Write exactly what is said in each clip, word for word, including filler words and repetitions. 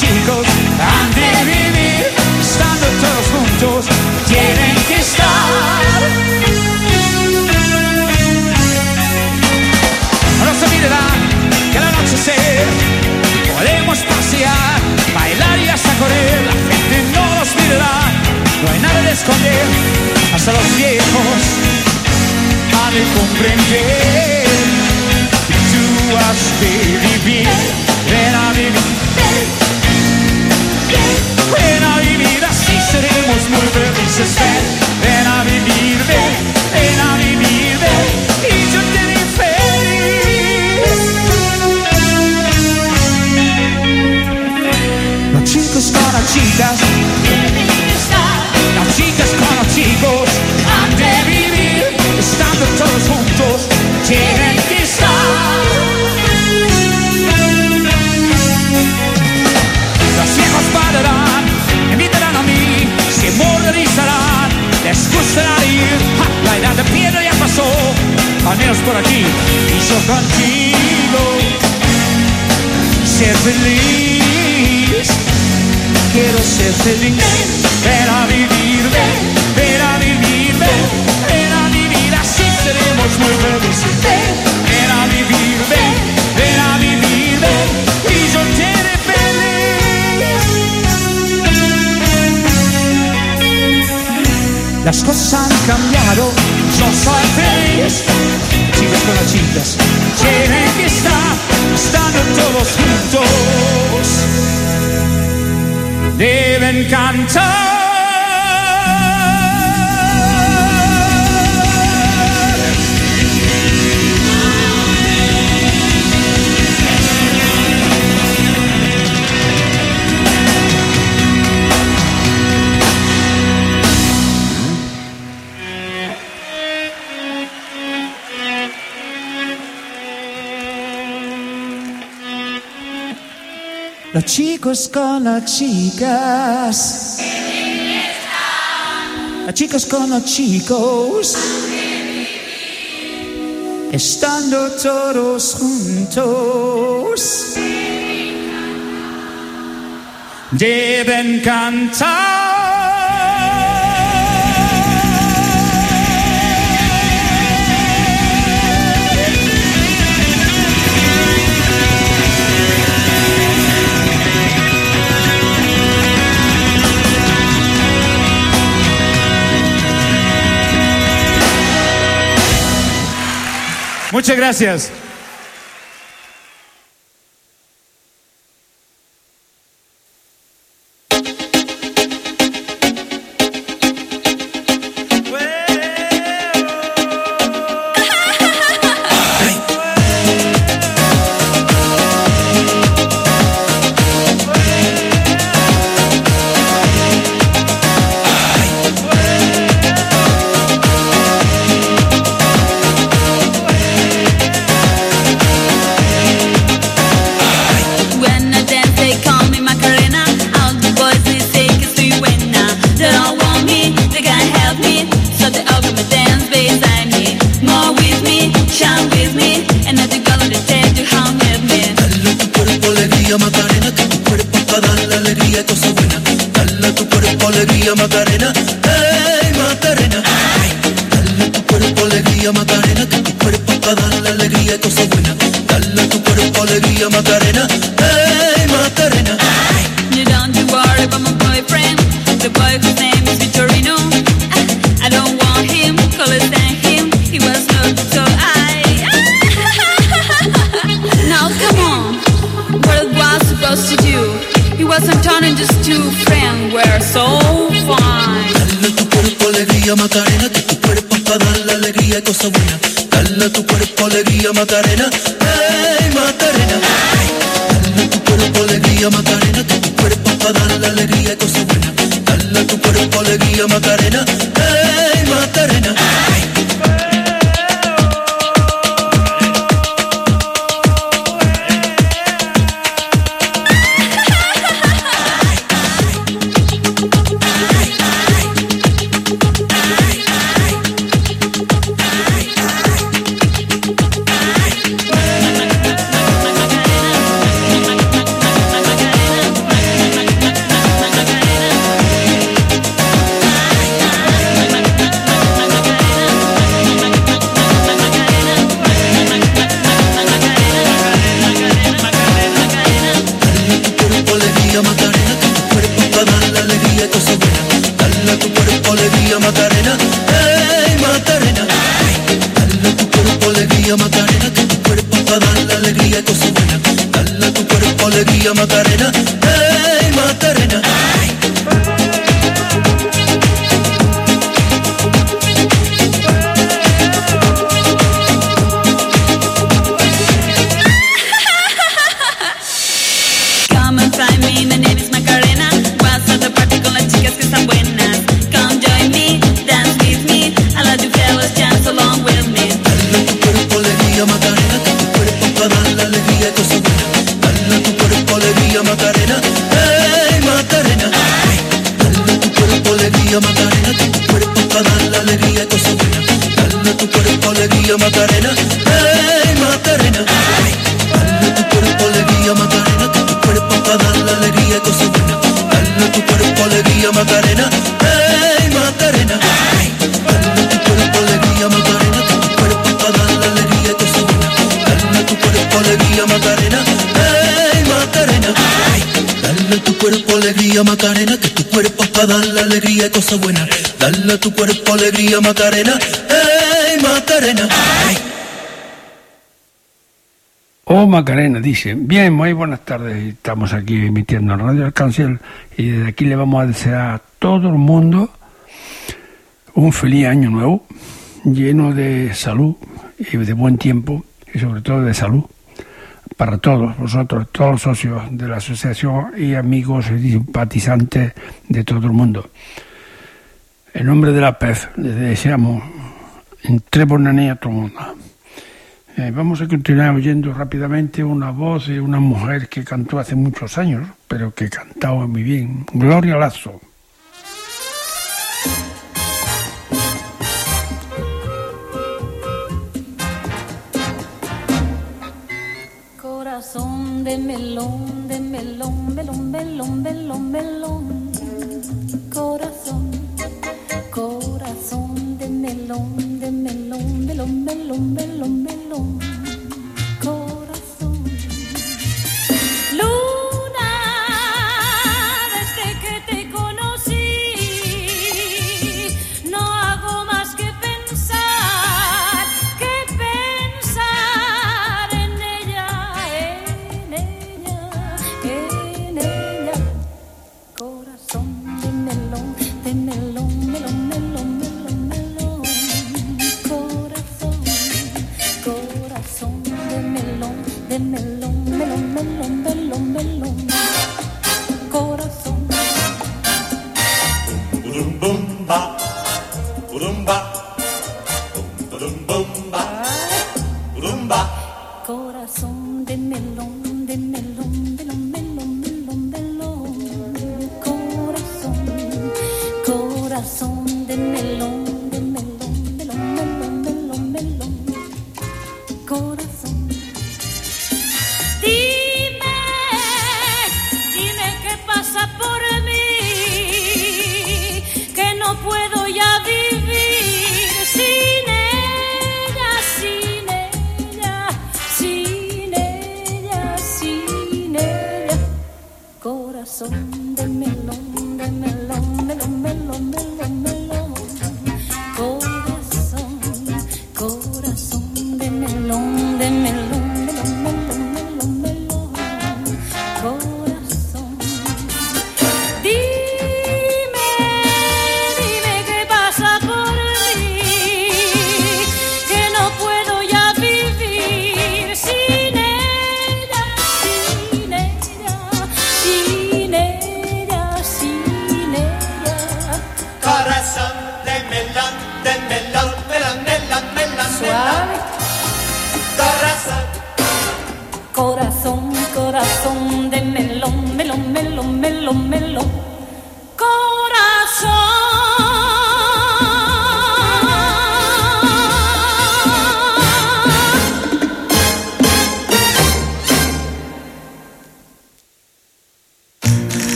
chicos han de vivir, estando todos juntos, tienen que estar. No se olvidará que al anochecer podemos pasear, bailar y hasta correr, la gente no nos mirará, no hay nada de esconder, hasta los viejos han de comprender. Tú has de vivir, ven a vivir, ven a vivir, así seremos muy felices. Ven, ven a vivir, ven, ven a vivir, ven, y yo te haré feliz. Los chicos con las chicas deben estar, las chicas con los chicos han de vivir, estando todos juntos, tienen que estar. Los viejos bailarán, me invitarán a mí, se modernizarán, les gustará ir. ¡Ja! La edad de piedra ya pasó, al menos por aquí, y yo contigo ser feliz. Quiero ser feliz. Ven a vivir, ven, ven a vivir, ven, ven a vivir, así seremos muy felices. Ven, ven a vivir, ven, ven a vivir, ven, y yo te haré feliz. Las cosas han cambiado, yo soy feliz. Chicos con las chicas tienen que estar, estando todos juntos, deben cantar. Los chicos con las chicas, los chicos con los chicos, estando todos juntos, deben cantar. Muchas gracias. Macarena, hey Macarena, dale tu cuerpo alegría Macarena, que tu cuerpo para dar la alegría y cosas buenas. Dale tu cuerpo alegría Macarena, hey Macarena. You don't you worry about my boyfriend, the boy whose name is Victorino. I, I don't want him, call it thank him. He was not so I. Now come on, what it was supposed to do? He wasn't turning just two friends were so fine. Dale tu cuerpo alegría Macarena, que tu cuerpo para dar la alegría y cosas buenas. Dale tu cuerpo alegría Macarena, hey Macarena. Dale tu cuerpo alegría Macarena, que tu cuerpo para dar la alegría y cosas buenas. Dale tu cuerpo alegría Macarena, hey Macarena. darle alegría y cosas buenas. Dale a tu cuerpo alegría, Macarena. Hey, Macarena. Hey. Macarena, que tu cuerpo para dar la alegría y cosas buenas. Dale a tu cuerpo alegría, Macarena. Hey, Macarena. Hey. Dale a tu cuerpo alegría, Macarena, que tu cuerpo para dar la alegría y cosas buenas. Dale a tu cuerpo alegría, Macarena. Hey, Macarena. Hey. Dale a tu cuerpo alegría, Macarena, que tu cuerpo para dar la alegría y cosas buenas. Dale a tu cuerpo alegría, Macarena. Hey, Macarena. Hey. Dale a tu cuerpo alegría, Macarena, que tu cuerpo para dar la alegría y cosas buenas. Dale a tu cuerpo alegría, Macarena. Hey, Macarena. Hey. Oh, Macarena, dice. Bien, muy buenas tardes. Estamos aquí emitiendo en Radio Arcángel y desde aquí le vamos a desear a todo el mundo un feliz año nuevo, lleno de salud y de buen tiempo y sobre todo de salud para todos vosotros, todos los socios de la asociación y amigos y simpatizantes de todo el mundo. En nombre de la P E F les deseamos un très bonne année a todo el mundo. Eh, vamos a continuar oyendo rápidamente una voz de una mujer que cantó hace muchos años, pero que cantaba muy bien, Gloria Lazo. Corazón de melón, de melón, melón, melón, melón, melón. Corazón, corazón de melón, de melón, melón, melón, melón, melón. Corazón. Luna, desde que te conocí, no hago más que pensar, que pensar en ella, en ella, en ella. Corazón de melón, de melón, melón, melón, melón, melón. Corazón, corazón de melón, de melón, melón, melón, melón, melón. Corazón. Urum bum ba, urum ba, urum bum ba, urum ba. Corazón de melón, de melón, melón, melón, melón, melón. Corazón, corazón de melón, de melón, melón, melón, melón, melón. Corazón. Dime, dime qué pasa por mí, que no puedo ya vivir sin ella, sin ella, sin ella, sin ella. Corazón de melón, de melón, melón, melón, melón, melón. Corazón, corazón de melón, de melón, melón, melón, melón, melón. Corazón. Dime, dime qué pasa por mí, que no puedo ya vivir sin ella, sin ella, sin ella, sin ella. Corazón de melón, de melón, melón, melón, melón, Suave. Corazón, Corazón, corazón de melón, melón, melón, melón, melón. Corazón.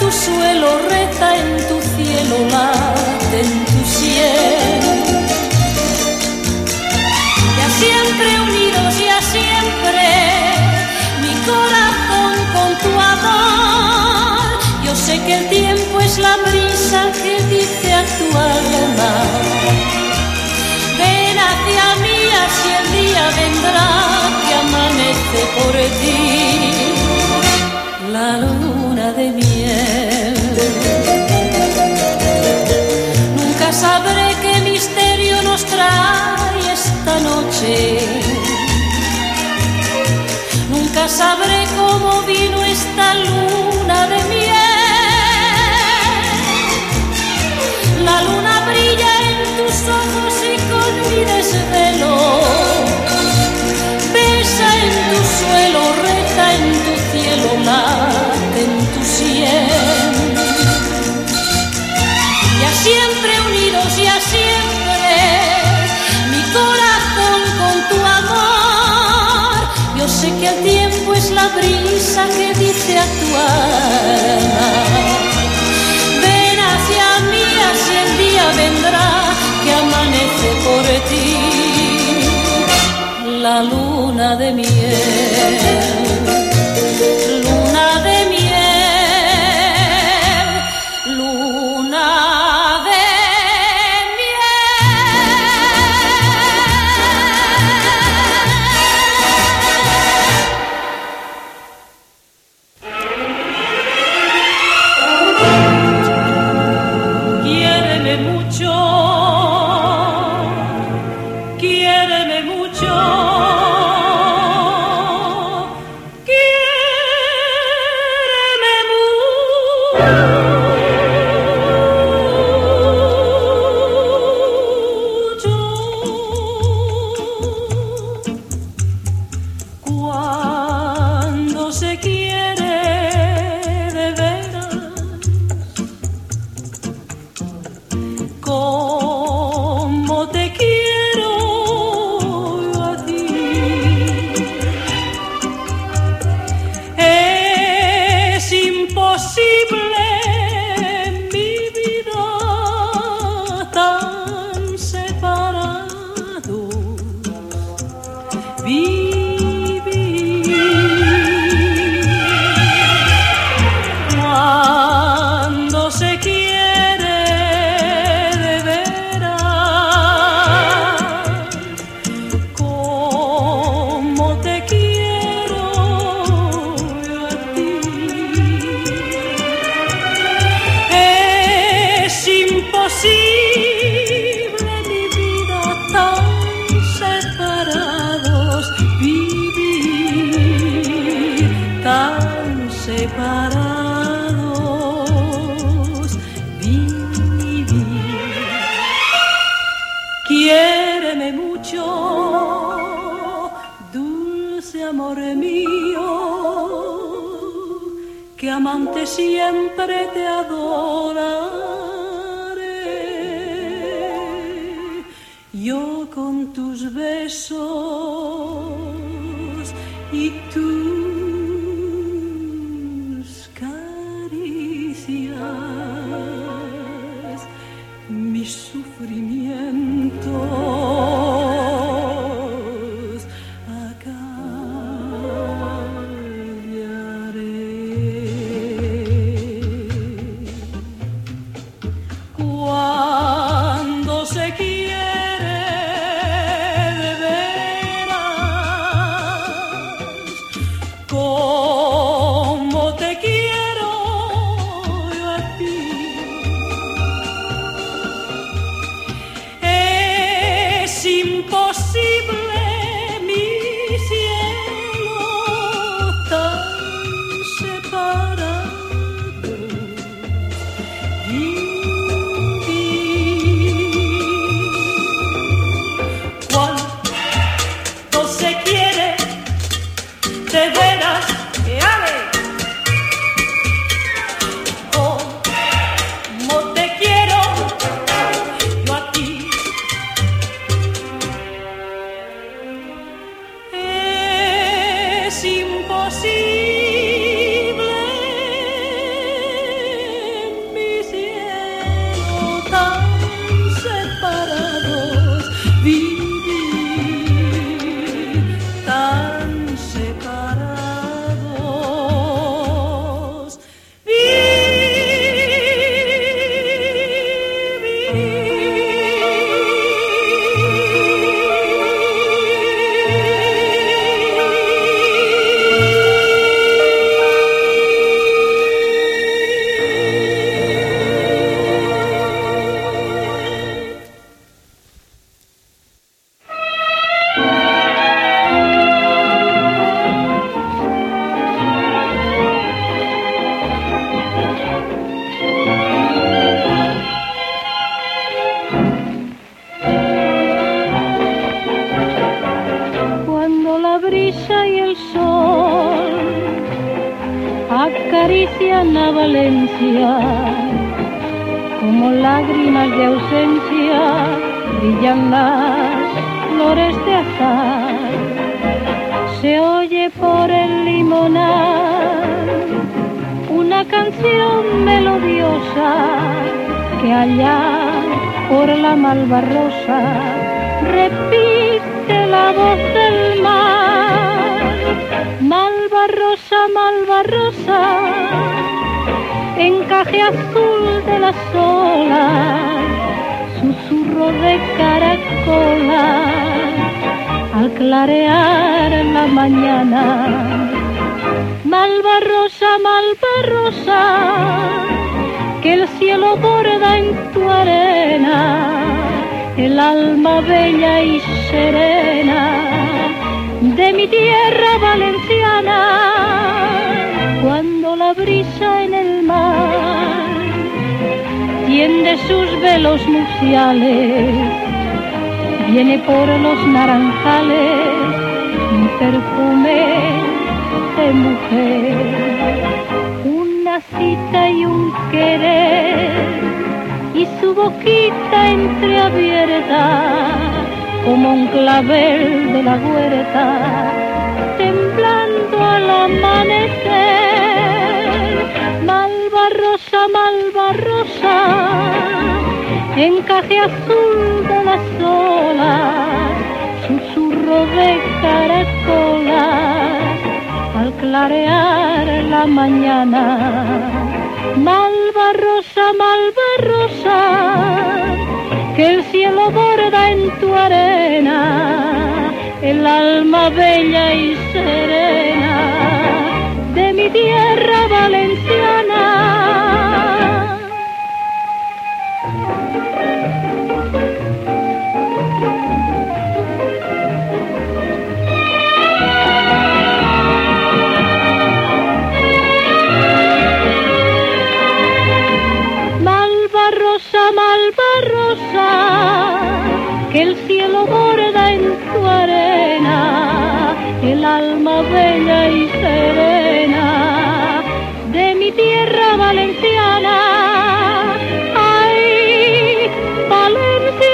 tu suelo, reza en tu cielo, late en tu sien. Ya siempre unidos, ya siempre, mi corazón con tu amor. Yo sé que el tiempo es la brisa que dice a tu alma: ven hacia mí, así el día vendrá que amanece por ti. La luna de miel. Nunca sabré qué misterio nos trae esta noche. Nunca sabré cómo vino esta luna de miel. La luna brilla en tus ojos y con mi desvelo besa en tu suelo, reza en tu cielo, late en tu sien. Ya siempre unidos, ya siempre, mi corazón con tu amor. Yo sé que el tiempo es la brisa que dice a tu alma: ven hacia mí, así el día vendrá que amanece por ti. La luna de miel. Luna de miel, luna de miel. Quiéreme mucho, quiéreme mucho. Separados vivir. Quiéreme mucho, dulce amor mío, que amante siempre te adoraré. Yo con tus besos y tus mis sufrimientos acallaré. Cuando se quiere de veras, la Valencia, como lágrimas de ausencia brillan las flores de azar. Se oye por el limonar una canción melodiosa que allá por la Malvarrosa repite la voz del mar. Malvarrosa, Malvarrosa, encaje azul de las olas, susurro de caracolas al clarear la mañana. Malvarrosa, Malvarrosa, que el cielo borda en tu arena el alma bella y serena de mi tierra valenciana. Cuando la brisa en el mar tiende sus velos nupciales, viene por los naranjales un perfume de mujer, una cita y un querer, y su boquita entreabierta como un clavel de la huerta, temblando al amanecer. Malvarrosa, Malvarrosa, encaje azul de las olas, susurro de caracolas al clarear la mañana. Malvarrosa, Malvarrosa, que el cielo borda en tu arena el alma bella y serena de mi tierra valenciana. Malvarrosa, que el cielo borda en tu arena el alma bella y serena de mi tierra valenciana. ¡Ay, Valencia!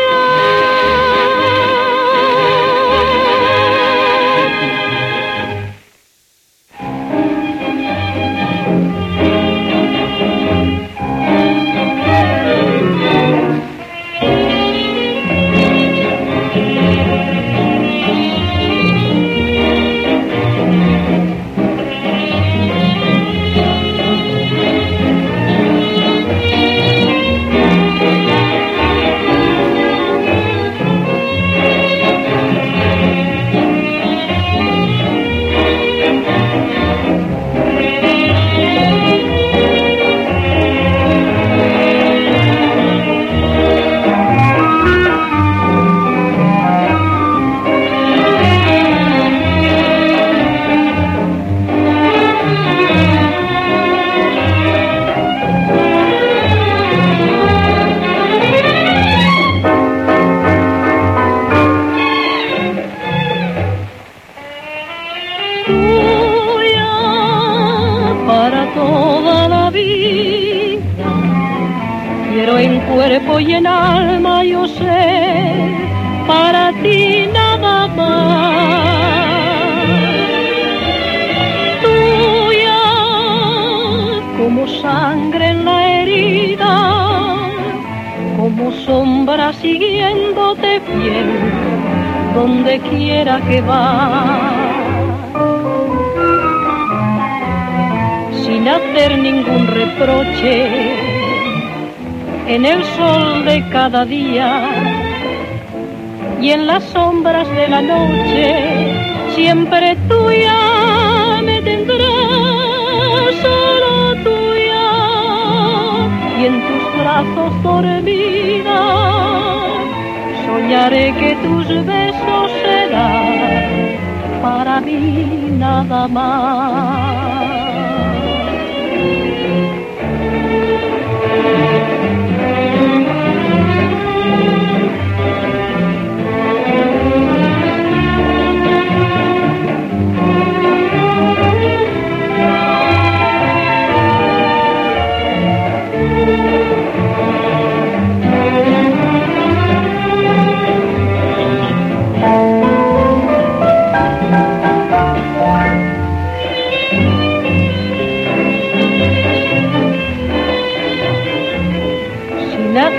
Cuerpo y en alma, yo sé, para ti nada más. Tuya como sangre en la herida, como sombra siguiéndote fiel donde quiera que vas, sin hacer ningún reproche. En el sol de cada día y en las sombras de la noche, siempre tuya me tendrás, solo tuya, y en tus brazos dormida soñaré que tus besos serán para mí nada más.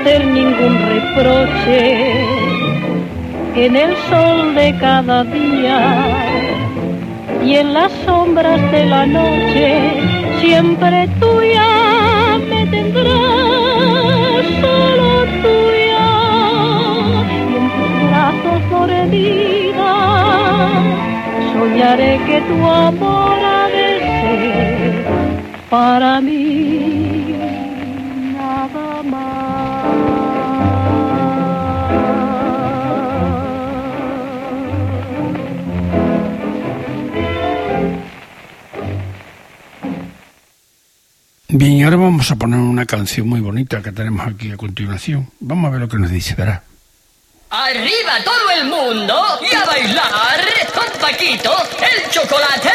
hacer ningún reproche. En el sol de cada día y en las sombras de la noche, siempre tuya me tendrás, solo tuya. Y en tus brazos mordidas soñaré que tu amor ha de ser para mí nada más. Bien, y ahora vamos a poner una canción muy bonita que tenemos aquí a continuación. Vamos a ver lo que nos dice, verá. ¡Arriba todo el mundo! ¡Y a bailar con Paquito el chocolate!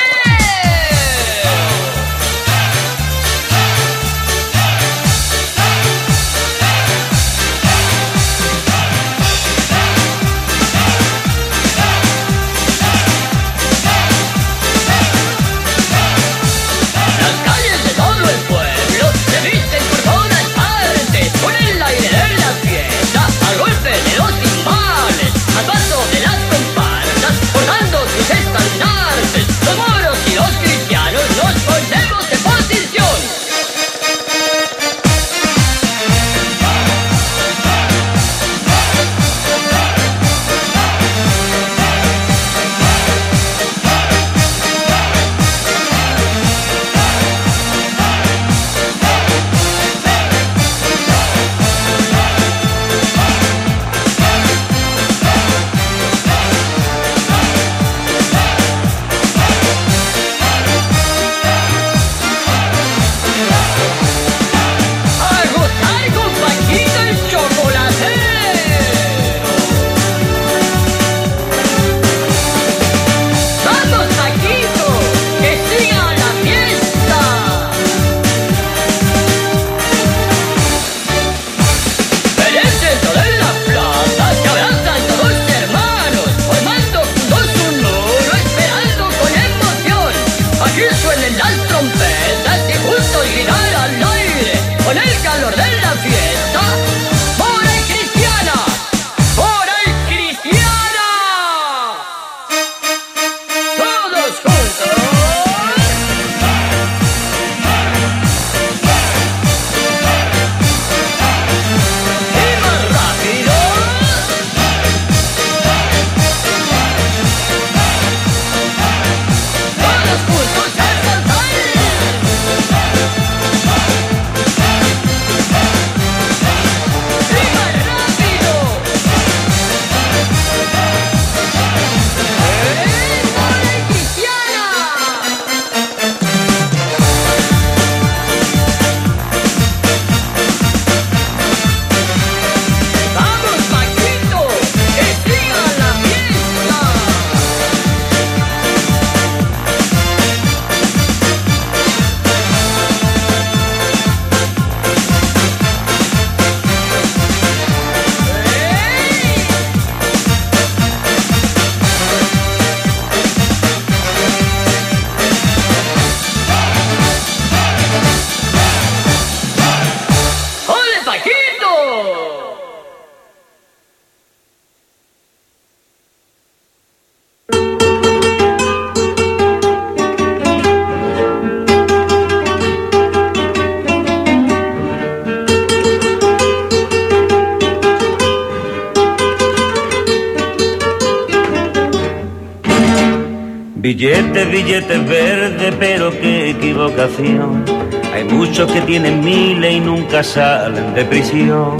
Billetes, billetes verdes, pero qué equivocación. Hay muchos que tienen miles y nunca salen de prisión.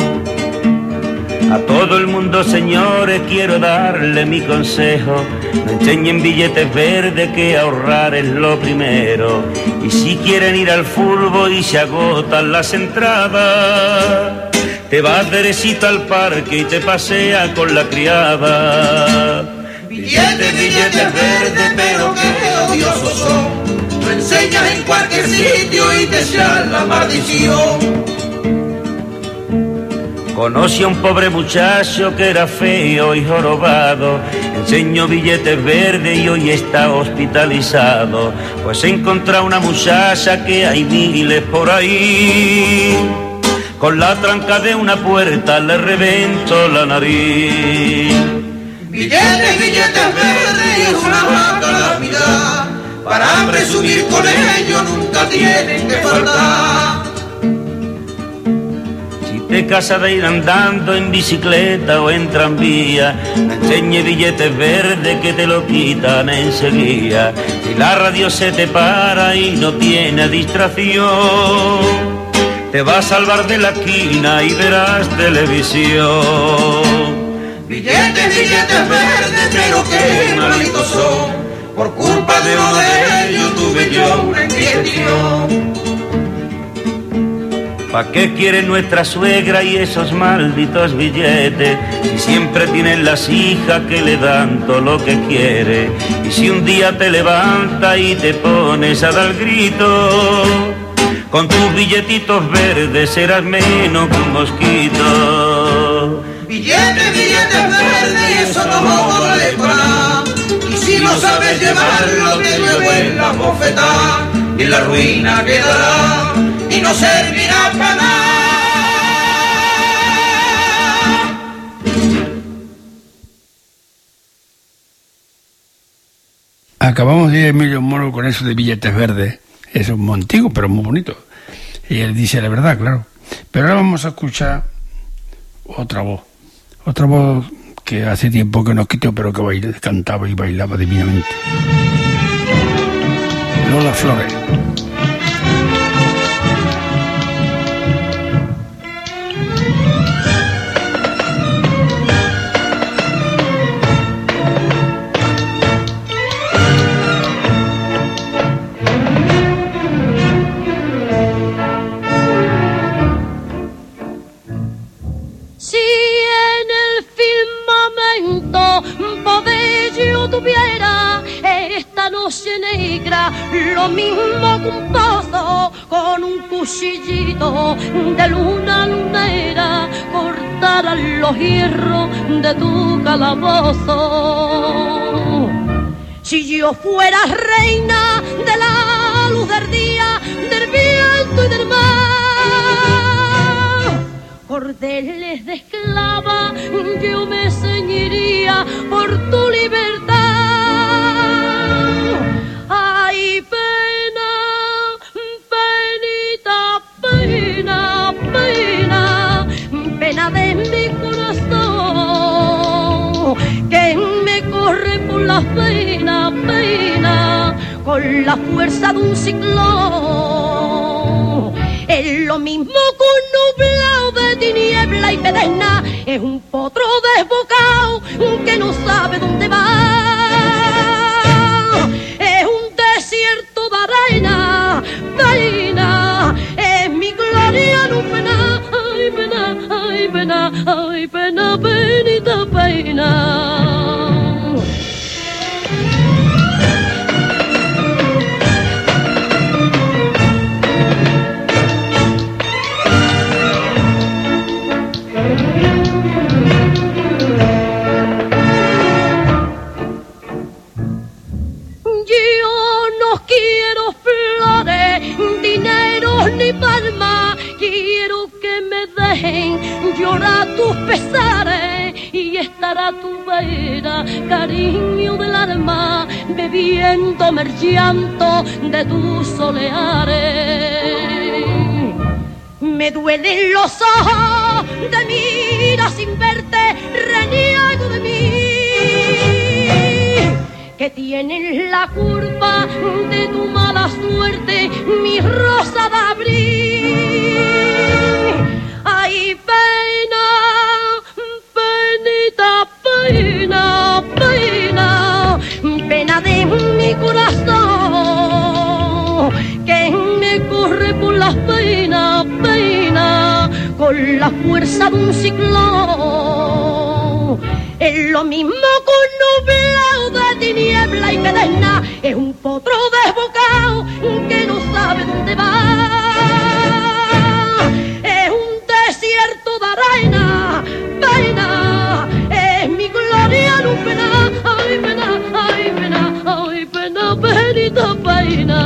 A todo el mundo, señores, quiero darle mi consejo. No enseñen billetes verdes, que ahorrar es lo primero. Y si quieren ir al fútbol y se agotan las entradas, te vas derechito al parque y te paseas con la criada. Billetes, billetes verdes, pero qué odiosos son. Lo enseñas en cualquier sitio y te echan la maldición. Conocí a un pobre muchacho que era feo y jorobado. Enseñó billetes verdes y hoy está hospitalizado. Pues he encontrado una muchacha que hay miles por ahí. con la tranca de una puerta le reventó la nariz. Billetes, billetes verdes y una gran calamidad, para presumir con ellos nunca tienen que faltar. Si te casas de ir andando en bicicleta o en tranvía, no enseñe billetes verdes que te lo quitan enseguida. Si la radio se te para y no tiene distracción, te va a salvar de la esquina y verás televisión. Billetes, billetes verdes, pero qué malitos son, por culpa de uno de ellos tuve yo una indigestión. ¿Pa' qué quiere nuestra suegra y esos malditos billetes? Si siempre tienen las hijas que le dan todo lo que quiere. Y si un día te levantas y te pones a dar grito, con tus billetitos verdes serás menos que un mosquito. Billetes, billetes verdes y eso no vale para nada. Y si no sabes llevarlo te llueve la bofetada y la ruina quedará y no servirá para nada. Acabamos de ir a Emilio Moro con eso de billetes verdes. Es un montigo, pero muy bonito. Y él dice la verdad, claro. Pero ahora vamos a escuchar otra voz. Otra voz que hace tiempo que nos quitó, pero que baila, cantaba y bailaba divinamente. Lola Flores. Negra, lo mismo que un pozo con un cuchillito de luna lunera, cortarán los hierros de tu calabozo. Si yo fuera reina de la luz del día, del viento y del mar, cordeles de esclava yo me ceñiría por tu libertad. Ay, pena, penita, pena, pena, pena de mi corazón, que me corre por la pena, pena, con la fuerza de un ciclón. Es lo mismo que un nublado de tiniebla y pedena, es un potro desbocado que no sabe dónde va. Desierto de arena, pena, es mi gloria, no pena, ay pena, ay pena, ay pena, penita, pena. Quiero flores, dinero ni palma, quiero que me dejen llorar tus pesares y estar a tu vera, cariño del alma, bebiéndome el llanto de tus soleares. Me duelen los ojos de mira sin verte, reniego de mí, que tienen la culpa de tu mala suerte, mi rosa de abril. Ay, pena, penita, pena, pena, pena de mi corazón, que me corre por las penas, pena, con la fuerza de un ciclón. Es lo mismo que un nublado de tiniebla y pedena, es un potro desbocado que no sabe dónde va. Es un desierto de arena, pena, es mi gloria, no pena, ay pena, ay pena, ay pena, penita, pena.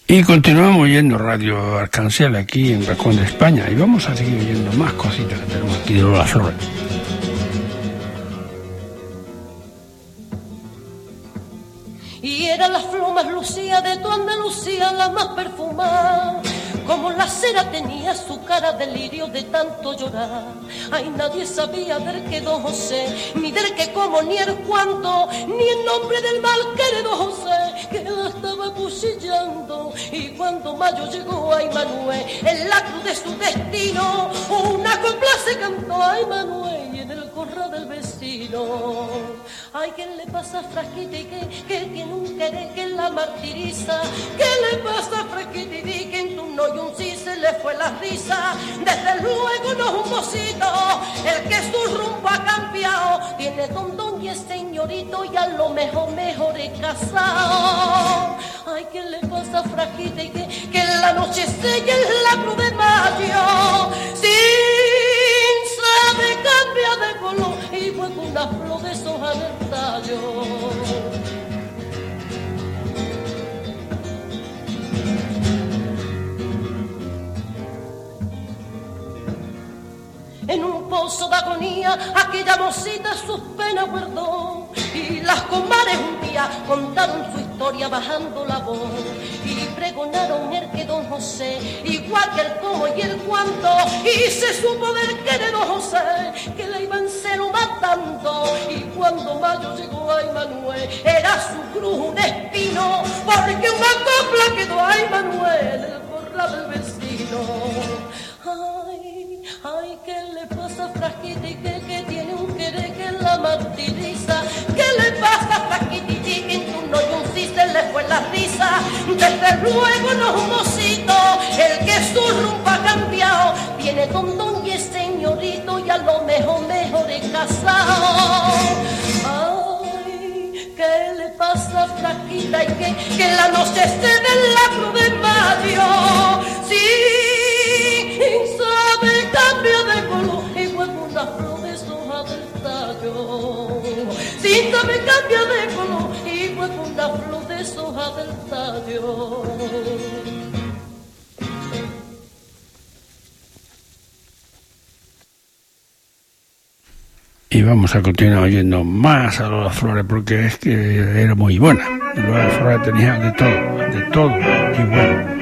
Y continuamos oyendo Radio Arcángel aquí en Racón de España y vamos a seguir oyendo más cositas que tenemos aquí de Lola Flores. Y era la flor más lucía de tu Andalucía, la más perfumada. Como la cera tenía su cara de lirio de tanto llorar. Ay, nadie sabía del que don José, ni del que como, ni el cuánto, ni el nombre del mal querido José, que la estaba cuchillando. Y cuando Mayo llegó a Manuel, en la cruz de su destino, una copla se cantó a Manuel y en el corral del vecino. Ay, ¿qué le pasa a Frasquita y que, que tiene un querer que la martiriza? ¿Qué le pasa a Frasquita y que en tu no y un sí se le fue la risa? Desde luego no es un mocito, el que su rumbo ha cambiado. Tiene don don y es señorito y a lo mejor mejor es casado. Ay, ¿qué le pasa a Frasquita y que, que en la noche se en la cruz de Mayo? Sin sabe cambia de color y fue con una flor de soja del tallo. En un pozo de agonía aquella mocita sus penas guardó y las comadres un día contaron su historia bajando la voz y pregonaron el que don José, igual que el cómo y el cuánto, y se supo del que de don José que la iban cero matando. Y cuando Mayo llegó a Manuel era su cruz un espino, porque una copla quedó a Manuel el corral del vecino. Ay, ay, ¿qué le pasa a Frasquita y que, que tiene un querer que la martiriza? ¿Qué le pasa a Frasquita y que en tu no y un sí se le fue la risa? Desde luego no es un mocito, el que su rumbo ha cambiado. Tiene don don y es señorito y a lo mejor mejor es casado. Ay, ¿qué le pasa a Frasquita y que, que la noche se de la cruz de Mayo? Sí, sabe cambia de color y fue una flor de soja del tallo. Sí, sabe cambia de color y fue una flor de soja del tallo. Y vamos a continuar oyendo más a Lola Flores porque es que era muy buena. Lola Flores tenía de todo, de todo y bueno.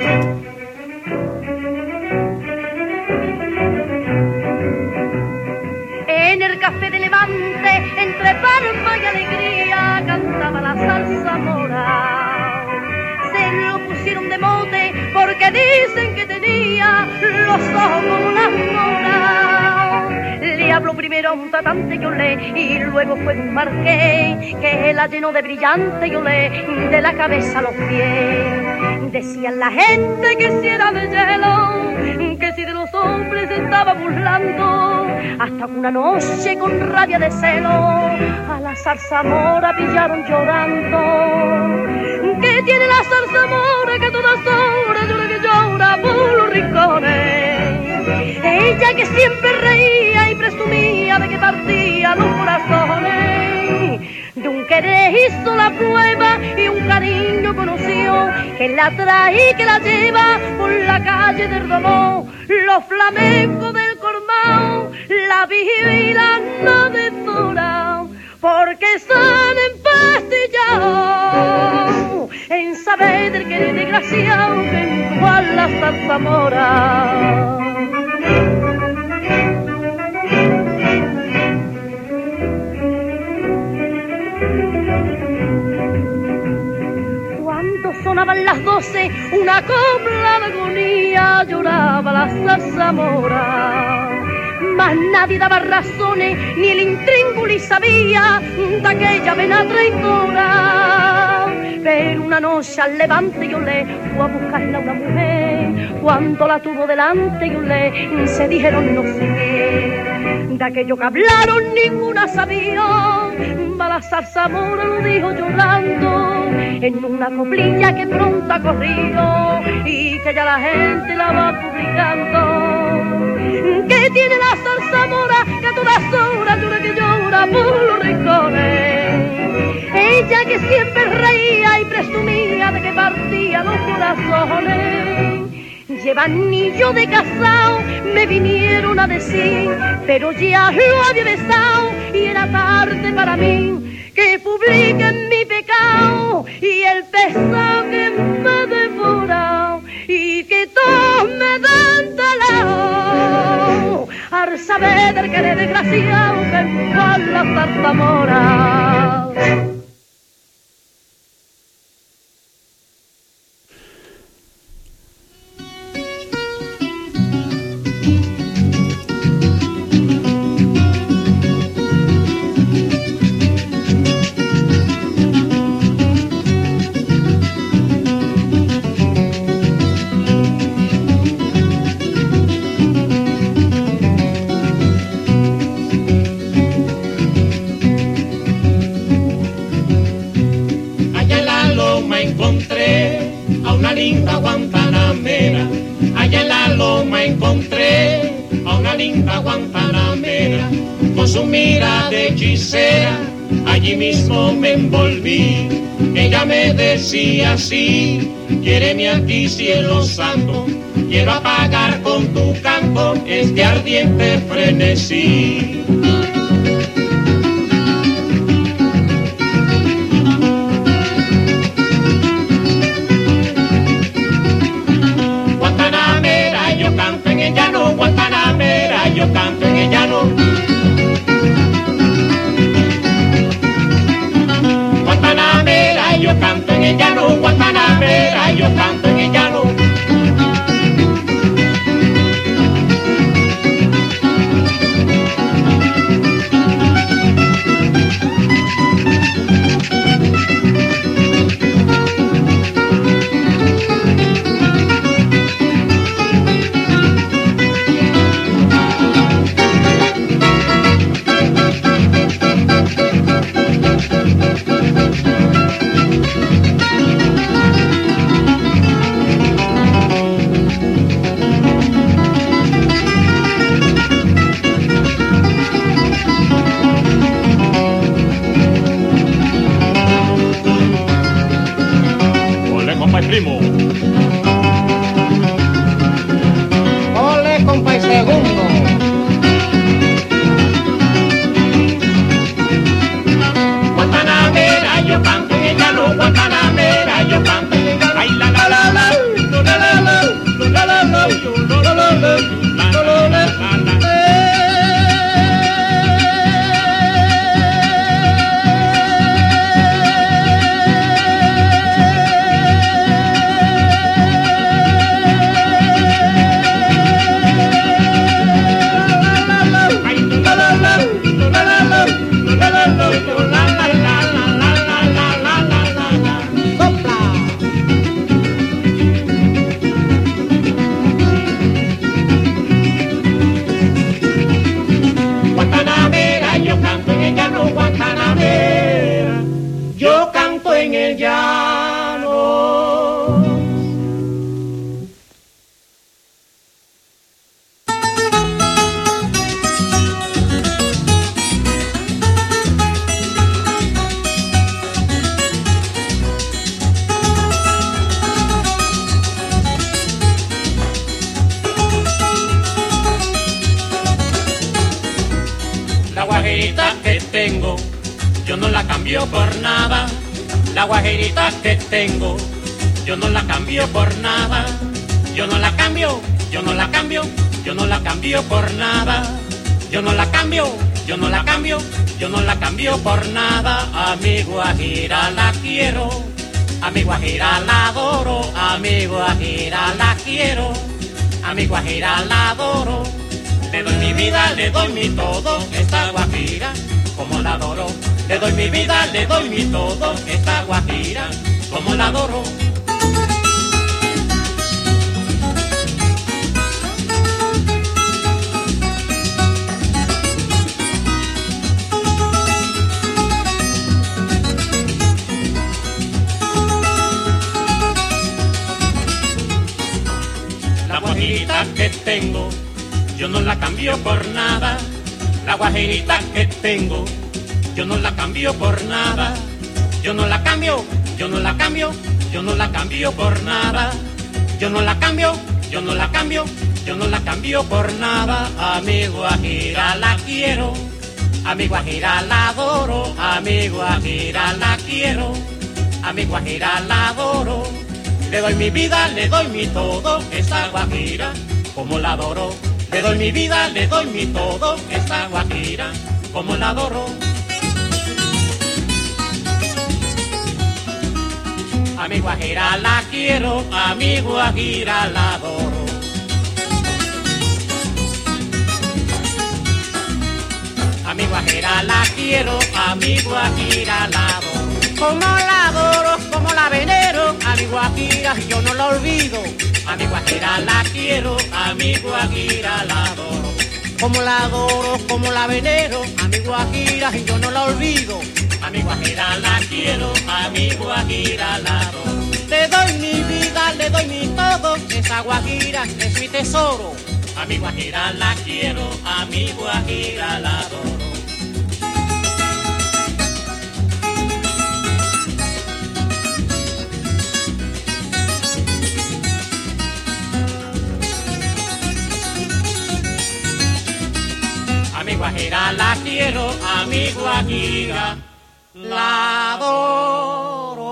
En el café de Levante, entre palma y alegría, cantaba la zarzamora. Se lo pusieron de mote porque dicen que tenía los ojos como las moras. Le habló primero a un tratante que olé y luego fue un marqués que la llenó de brillante y olé de la cabeza a los pies. Decían la gente que si era de hielo, que si de los hombres estaba burlando, hasta que una noche con rabia de celo a la zarzamora pillaron llorando. ¿Qué tiene la zarzamora que todas horas llora que llora por los rincones? Ella que siempre reía y presumía de que partía los corazones. De un querer hizo la prueba y un cariño conoció, que la trae y que la lleva por la calle del dolor. Los flamencos del Cormao la vigilan no devoran, porque están empastillados en saber del querer desgraciado que entró a la zarzamora. Sonaban las doce, una copla de agonía lloraba la zarzamora. Mas nadie daba razones, ni el intrínguli sabía de aquella vena traidora. Pero una noche al Levante yo le fue a buscarla una mujer. Cuando la tuvo delante yo le se dijeron no sé qué. De aquello que hablaron ninguna sabía. Va la zarzamora lo dijo llorando en una coplilla que pronto ha corrido y que ya la gente la va publicando. ¿Qué tiene la zarzamora que a todas horas llora que llora por los rincones? Ella que siempre reía y presumía de que partía los corazones. lleva anillo de casao, me vinieron a decir, pero ya lo había besado y era tarde para mí, que publiquen mi pecado y el pesado que me ha devorado y que todos me den talao, al saber del que eres desgraciado que empujó la zarzamora. Linda guantanamera, allá en la loma encontré a una linda guantanamera, con su mirada de hechicera, allí mismo me envolví. Ella me decía así, quiéreme aquí cielo santo, quiero apagar con tu canto este ardiente frenesí. Guantanamera, yo canto en el llano. Guantanamera, yo canto en el llano. Guantanamera, yo canto en el llano. yo no la cambio por nada. La guajerita que tengo, yo no la cambio por nada. Yo no la cambio, yo no la cambio, yo no la cambio por nada. Yo no la cambio, yo no la cambio, yo no la cambio por nada. A mi guajira la quiero, a mi guajira la adoro, a mi guajira la quiero, a mi guajira la adoro. Le doy mi vida, le doy mi todo, esta guajira, como la adoro. Le doy mi vida, le doy mi todo, esta guajira, como la adoro. La guajirita que tengo, yo no la cambio por nada. La guajirita que tengo, yo no la cambio por nada. Yo no la cambio, yo no la cambio, yo no la cambio por nada. Yo no la cambio, yo no la cambio, yo no la cambio por nada. A mi Guajira la quiero, a mi Guajira la adoro, a mi Guajira la quiero, a mi Guajira la adoro. Le doy mi vida, le doy mi todo, esta Guajira, como la adoro. Le doy mi vida, le doy mi todo, esta Guajira, como la adoro. A mi Guajira la quiero, a mi Guajira la adoro. A mi Guajira la quiero, a mi Guajira la adoro. Como la adoro, como la venero, a mi Guajira yo no la olvido. A mi Guajira la quiero, a mi Guajira la adoro. Como la adoro, como la venero, a mi Guajira yo no la olvido. A mi Guajira la quiero, a mi Guajira la adoro. Le doy mi vida, le doy mi todo, esa Guajira es mi tesoro. A mi Guajira la quiero, a mi Guajira la adoro. A mi Guajira la quiero, a mi Guajira la adoro.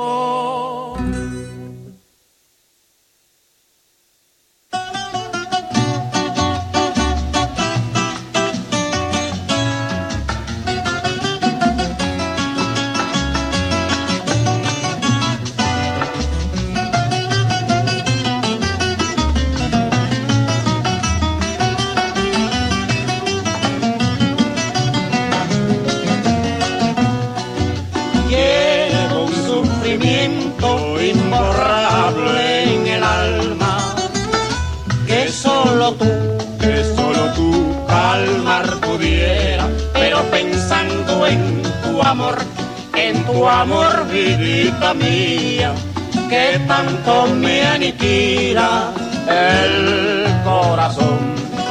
Imborrable en el alma, que solo tú, que solo tú calmar pudiera, pero pensando en tu amor, en tu amor, vidita mía, que tanto me aniquila el corazón.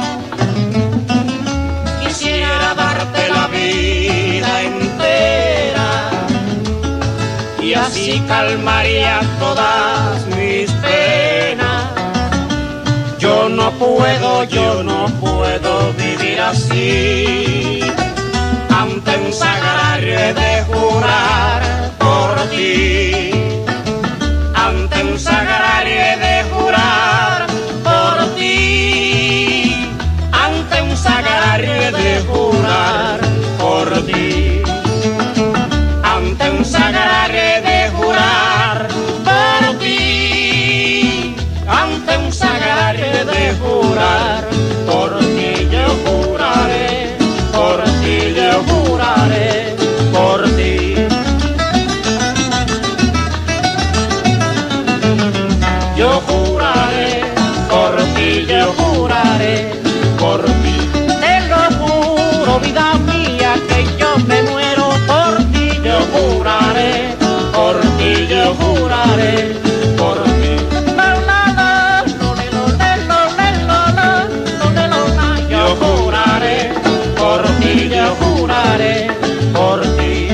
Quisiera darte la vida entera y así calmaría todas mis penas. Yo no puedo, yo no puedo vivir así. Ante un sagrario he de jurar por ti. Ante un sagrario he de jurar por ti. Ante un sagrario he de jurar por ti. Ante un sagrario he de jurar por ti. Ante un sagrario he de jurar por ti. Yo juraré, por ti yo juraré, por ti. Yo juraré, por ti yo juraré, por ti. Te lo juro, vida mía, que yo me muero por ti. Yo juraré, por ti yo juraré, por ti. Yo juraré, por ti yo juraré, por ti.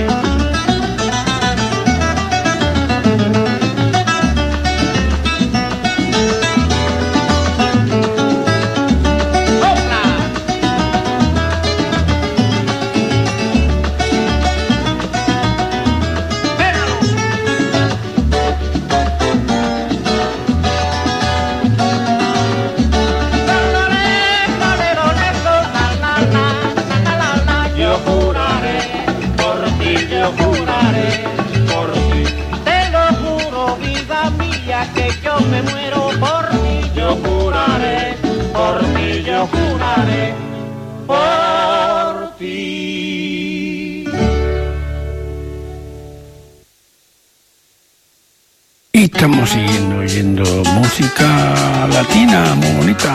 Yo juraré por ti. Te lo juro, vida mía, que yo me muero por ti. Yo juraré por ti, yo juraré por ti. Y estamos siguiendo oyendo música latina muy bonita.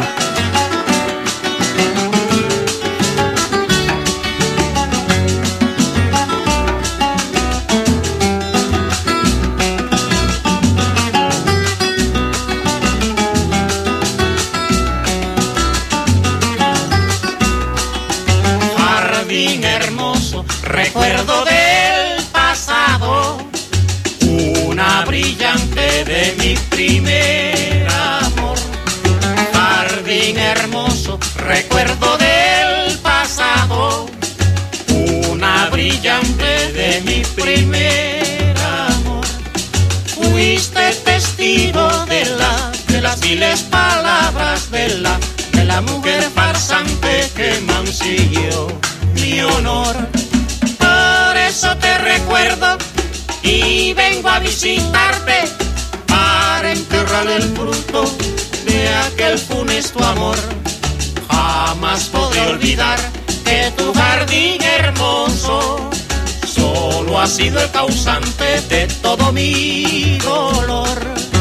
Recuerdo del pasado, una brillante de mi primer amor. recuerdo del pasado, una brillante de mi primer amor. Fuiste testigo de la, de las viles palabras de la, de la mujer farsante que mancilló mi honor. Por eso te recuerdo y vengo a visitarte para enterrar el fruto de aquel funesto amor. Jamás podré olvidar que tu jardín hermoso solo ha sido el causante de todo mi dolor.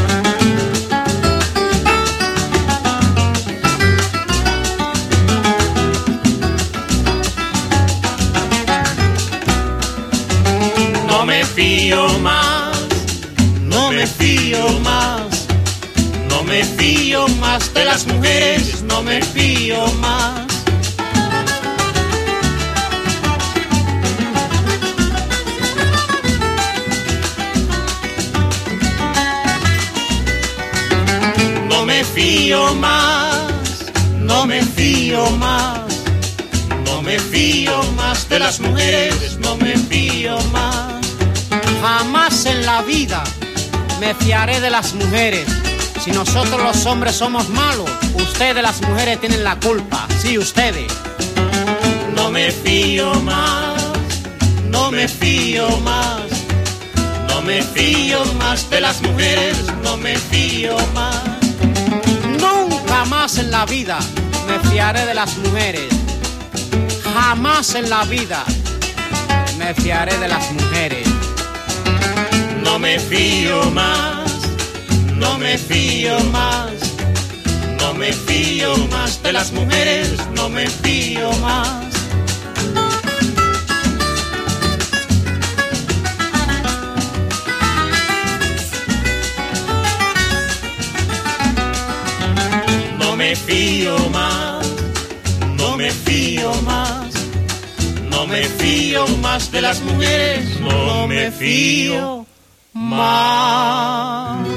No me fío más, no me fío más. No me fío más de las mujeres, no me fío más. No me fío más, no me fío más. No me fío más de las mujeres, no me fío más. Jamás en la vida me fiaré de las mujeres. Si nosotros los hombres somos malos, ustedes las mujeres tienen la culpa. Sí, ustedes. No me fío más, no me fío más. No me fío más de las mujeres, no me fío más. Nunca más en la vida me fiaré de las mujeres. Jamás en la vida me fiaré de las mujeres. No me fío más. No me fío más, no me fío más de las mujeres, no me fío más. No me fío más, no me fío más, no me fío más de las mujeres, no me fío más.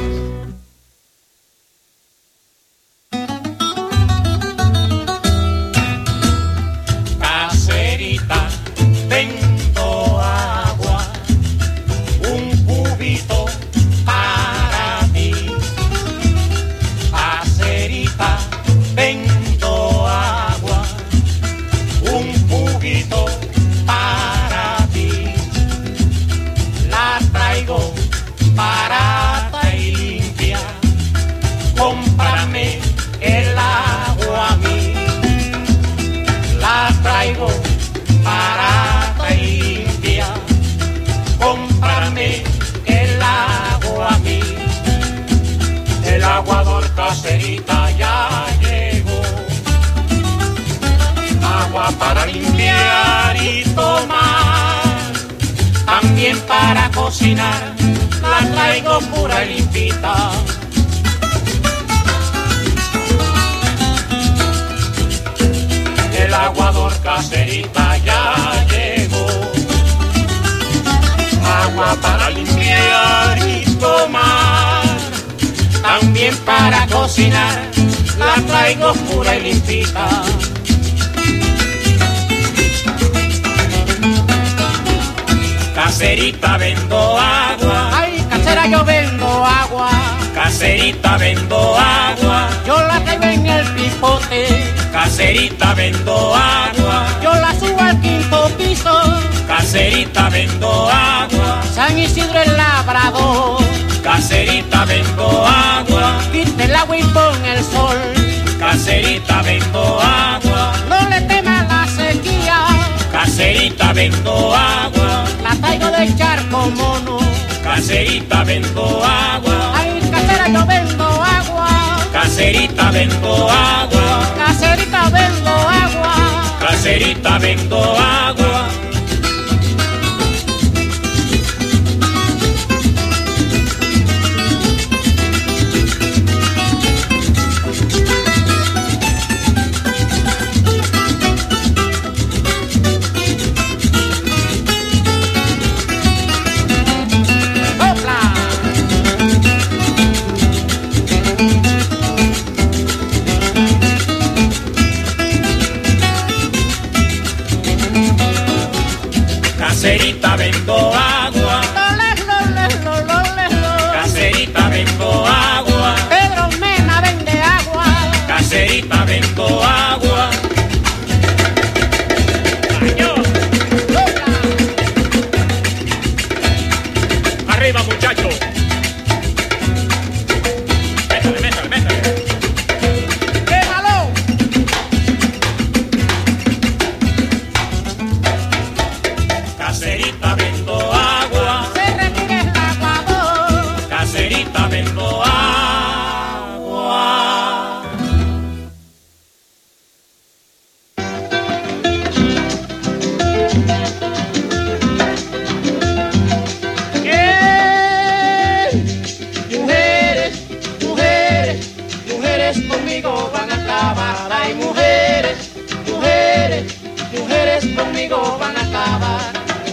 Vendo agua, un cubito para ti. Caserita, vendo agua, un cubito para ti. La traigo barata y limpia, cómprame el agua a mí. La traigo barata y limpia, cómprame el agua a mí. El aguador Caserita ya llegó, agua para limpiar y tomar, también para cocinar, la traigo pura y limpita. El aguador Caserita ya llegó, agua para limpiar y tomar, también para cocinar, la traigo pura y limpita. Caserita, vendo agua. Ay, casera, yo vendo agua. Caserita, vendo agua. Yo la traigo en el pipote. Caserita, vendo agua. Yo la subo al quinto piso. Caserita, vendo agua. San Isidro el Labrador. Caserita, vendo agua. Quita el agua y pon el sol. Caserita, vendo agua. No le temas la sequía. Caserita, vendo agua. La traigo de charco mono. Caserita, vendo agua. Ay, casera, yo vendo agua. Caserita, vendo agua. Caserita, vendo agua. Caserita, vendo agua. mujeres conmigo van a acabar. Hay mujeres, mujeres, mujeres conmigo van a acabar.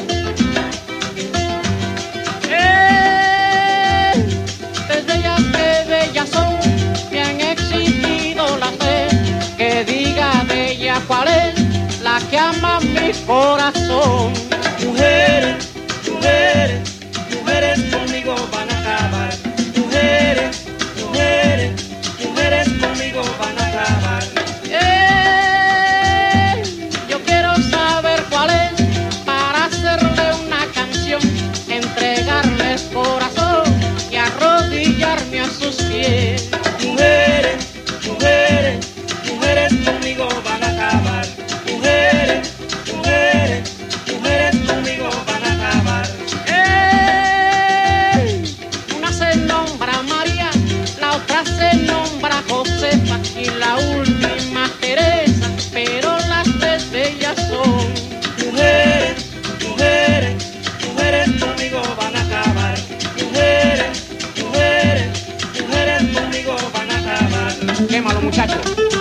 Eh, desde ellas que bellas son, me han exigido la fe, que diga de ella cuál es la que ama mi corazón. Mujeres, mujeres, mujeres conmigo van a acabar. Mujeres, mujeres, mujeres conmigo van a acabar. Eh, yo quiero saber cuál es para hacerle una canción, entregarles corazón y arrodillarme a sus pies. Mujeres, mujeres, mujeres conmigo van a acabar. Mujeres, mujeres, mujeres conmigo van a acabar. Eh, una se nombra María, la otra se nombra Josefa y la última Teresa, pero las tres bellas son. Mujeres, mujeres, mujeres conmigo van a acabar. Mujeres, mujeres, mujeres conmigo van a acabar. Quémalo, muchachos.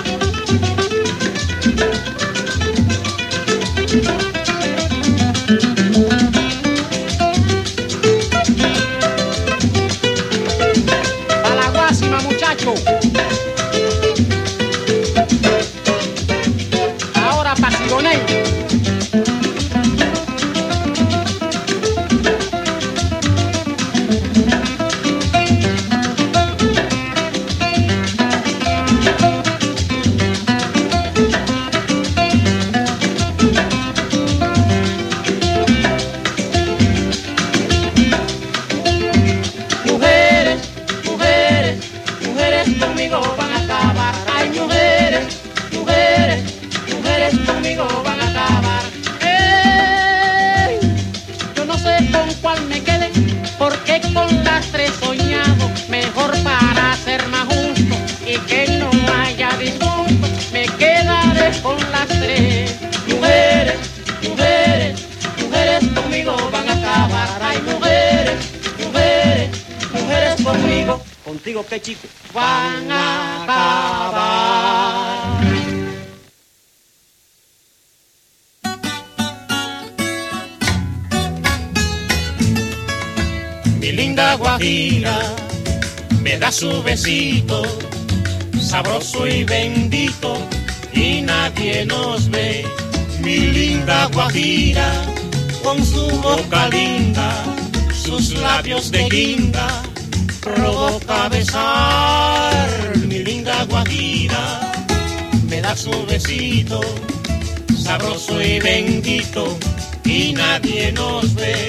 A la guásima, muchachos. Ahora pa' Sigonel. Mujeres, mujeres, mujeres conmigo van a acabar. Ay, mujeres, mujeres, mujeres conmigo van a acabar. ¡Ey! Yo no sé con cuál me quede, porque con las tres soñado. Mejor para ser más justo y que no haya disgusto, me quedaré con las tres. Mujeres, mujeres, mujeres conmigo van a acabar. Ay, mujeres, mujeres, mujeres conmigo. ¿Contigo qué, chico? Van a acabar. Mi linda Guajira me da su besito, sabroso y bendito, y nadie nos ve. Mi linda Guajira, con su boca linda, sus labios de guinda, provoca besar. Mi linda Guajira me da su besito, sabroso y bendito, y nadie nos ve.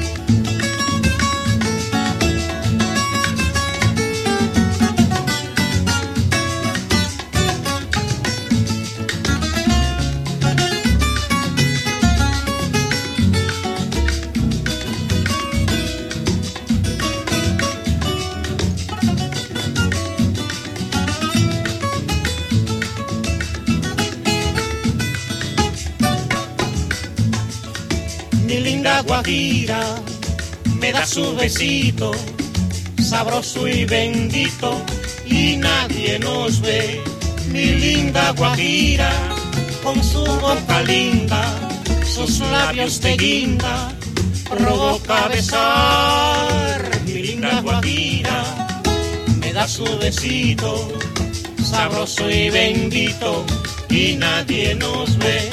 Mi linda Guajira me da su besito, sabroso y bendito, y nadie nos ve. Mi linda Guajira, con su boca linda, sus labios de guinda, provoca besar. Mi linda Guajira me da su besito, sabroso y bendito, y nadie nos ve.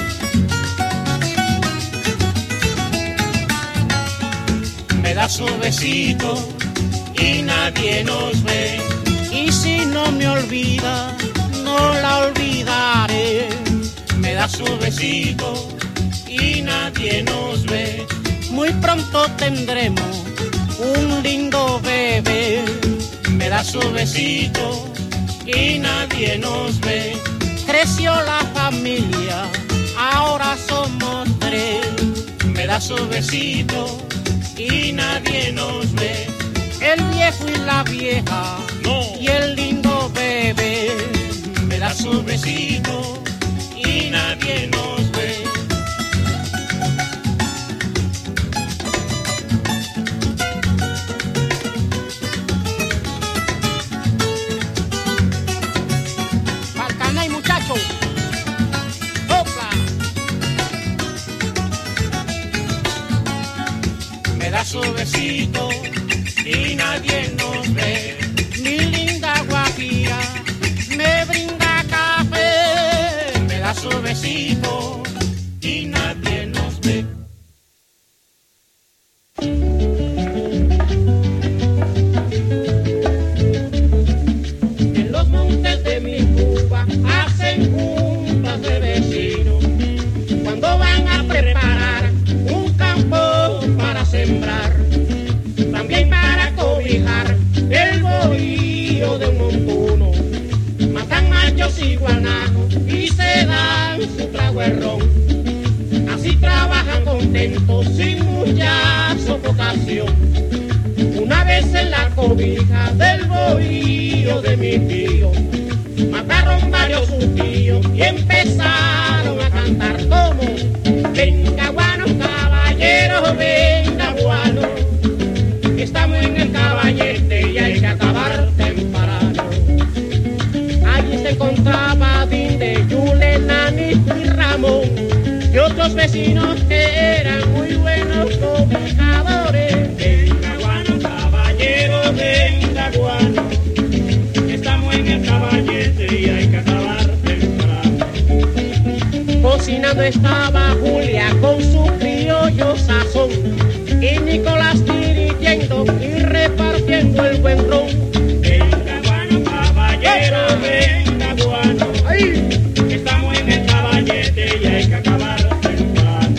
Me da su besito y nadie nos ve. Y si no me olvida, no la olvidaré. Me da su besito y nadie nos ve. Muy pronto tendremos un lindo bebé. Me da su besito y nadie nos ve. Creció la familia, ahora somos tres. Me da su besito y nadie nos ve. El viejo y la vieja, no, y el lindo bebé. Me da su besito y nadie nos ve. su besito y nadie nos ve. Mi linda Guajira me brinda café, me da su besito y nadie nos ve. En los montes de mi Cuba hacen juntas de vecinos cuando van a preparar un campo para sembrar, también para cobijar el bohío de un montuno. Matan machos y guanajos y se dan su trago de ron. Así trabajan contentos sin mucha sofocación. Una vez en la cobija del bohío de mi tío, mataron varios sus tíos y empezaron a cantar como: venga guano, caballero, venga guano, estamos en el caballete y hay que acabar temprano. Allí se encontraba Dinde, Yule, Nanito y Ramón y otros vecinos que eran muy buenos cobijadores. Venga guano, caballero, venga guano, estamos en el caballete y hay que acabar temprano. Cocinando estaba Julia con su criollo sazón y Nicolás dirigiendo y repartiendo el buen ron. Venga guano, caballero, venga guano, ¡ay! Estamos en el caballete y hay que acabar temprano.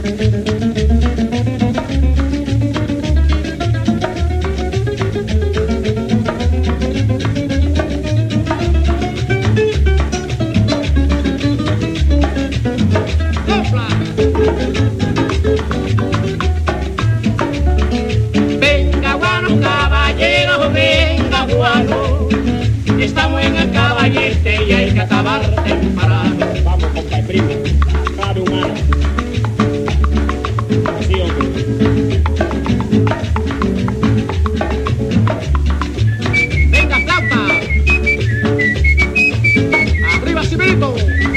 Venga guano, caballero, venga guano, estamos en el caballete y hay que acabar temprano. Vamos, compa, primo, sabe un ano. Así, hombre. Venga, flauta. Arriba, Cibrito.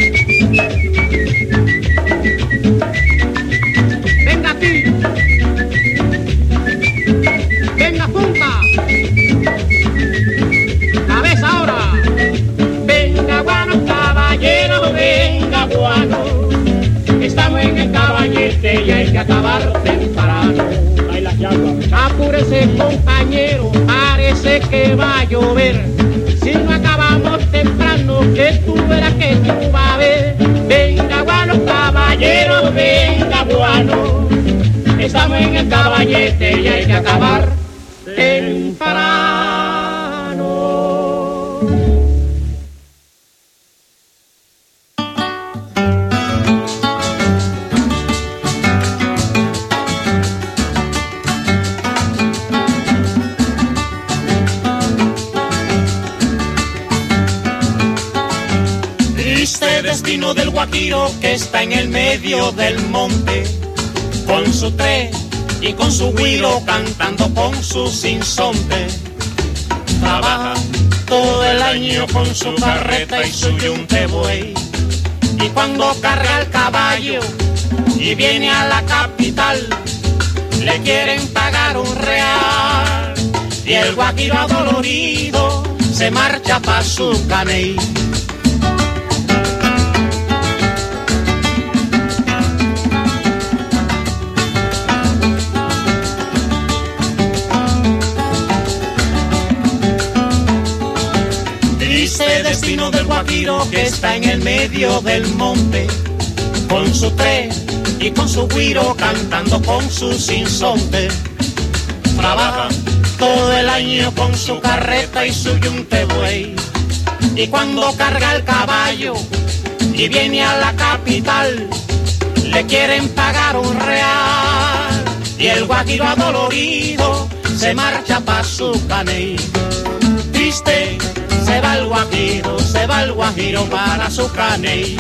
Venga aquí. Venga punta. Cabeza ahora. Venga guano, caballero, venga guano, estamos en el caballete y hay que acabar temprano. Ahí las llamas. Apúrese, compañero, parece que va a llover. Si no acabamos temprano, que tú verás que tú vas a ver. Venga guano, caballero, venga guano, estamos en el caballete y hay que acabar temprano. Triste destino del guajiro que está en el medio del monte, con su tres y con su güiro cantando con su sinsonte. Trabaja todo el año con su carreta y su yunte buey, y cuando carga el caballo y viene a la capital, le quieren pagar un real, y el guajiro adolorido se marcha pa' su caney. Triste destino del guajiro que está en el medio del monte, con su tres y con su güiro cantando con su sinsonte. Trabaja todo el año con su carreta y su yunte buey, y cuando carga el caballo y viene a la capital, le quieren pagar un real, y el guajiro adolorido se marcha pa' su caney. Triste se va el guajiro, se va el guajiro para su caney.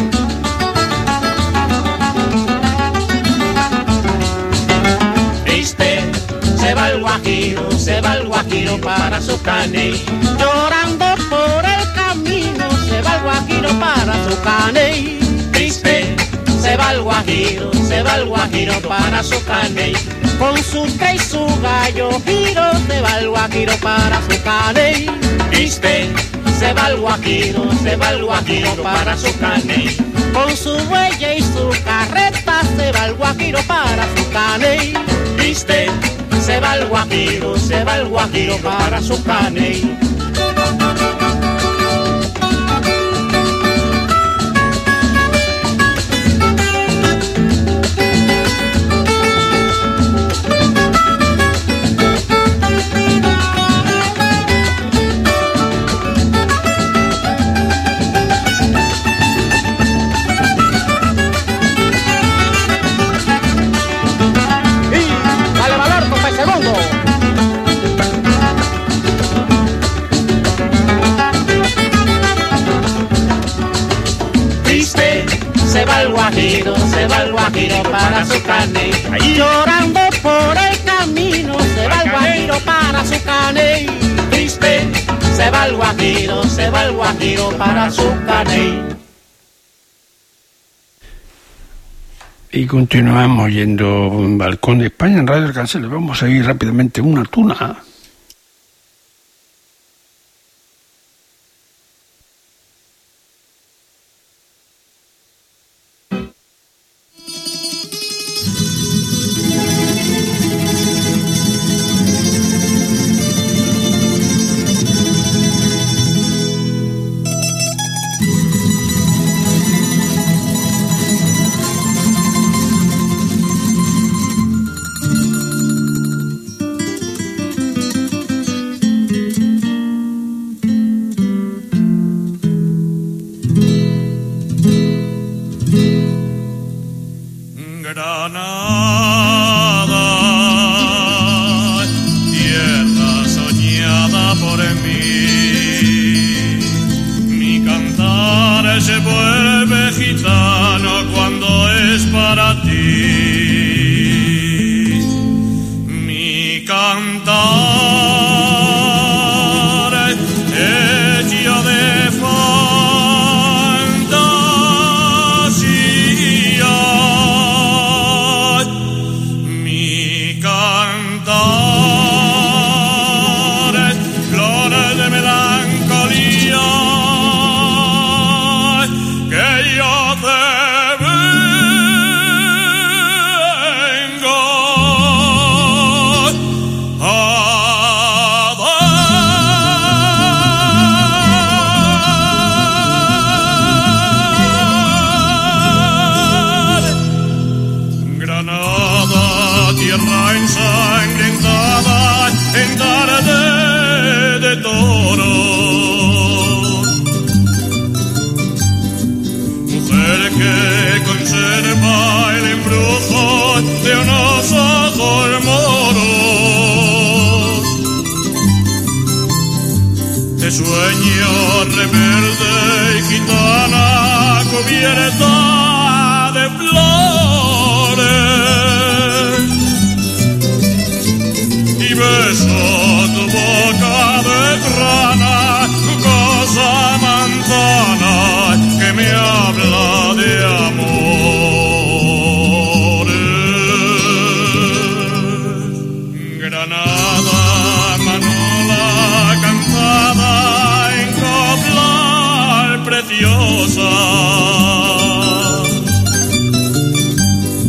Triste se va el guajiro, se va el guajiro para su caney. Llorando por el camino se va el guajiro para su caney. Triste se va el guajiro, se se va el guajiro para su caney. Con su tres y su gallo giro, se va el guajiro para su caney. Viste, se va el guajiro, se va el guajiro para su caney. Con su buey y su carreta, se va el guajiro para su caney. viste, se va el guajiro, se va el guajiro para su caney. Se va el guajiro, se va el guajiro para su caney. Llorando por el camino, se va el guajiro para su caney. Triste, se va el guajiro, se va el guajiro para su caney. Y continuamos yendo un balcón de España en Radio El Cancel. Vamos a ir rápidamente una tuna. Sueño rebelde y gitana cubierta de flores y beso tu boca de grana, tu cosa manzana que me habla de amores. Granada, Manola, cansada preciosa,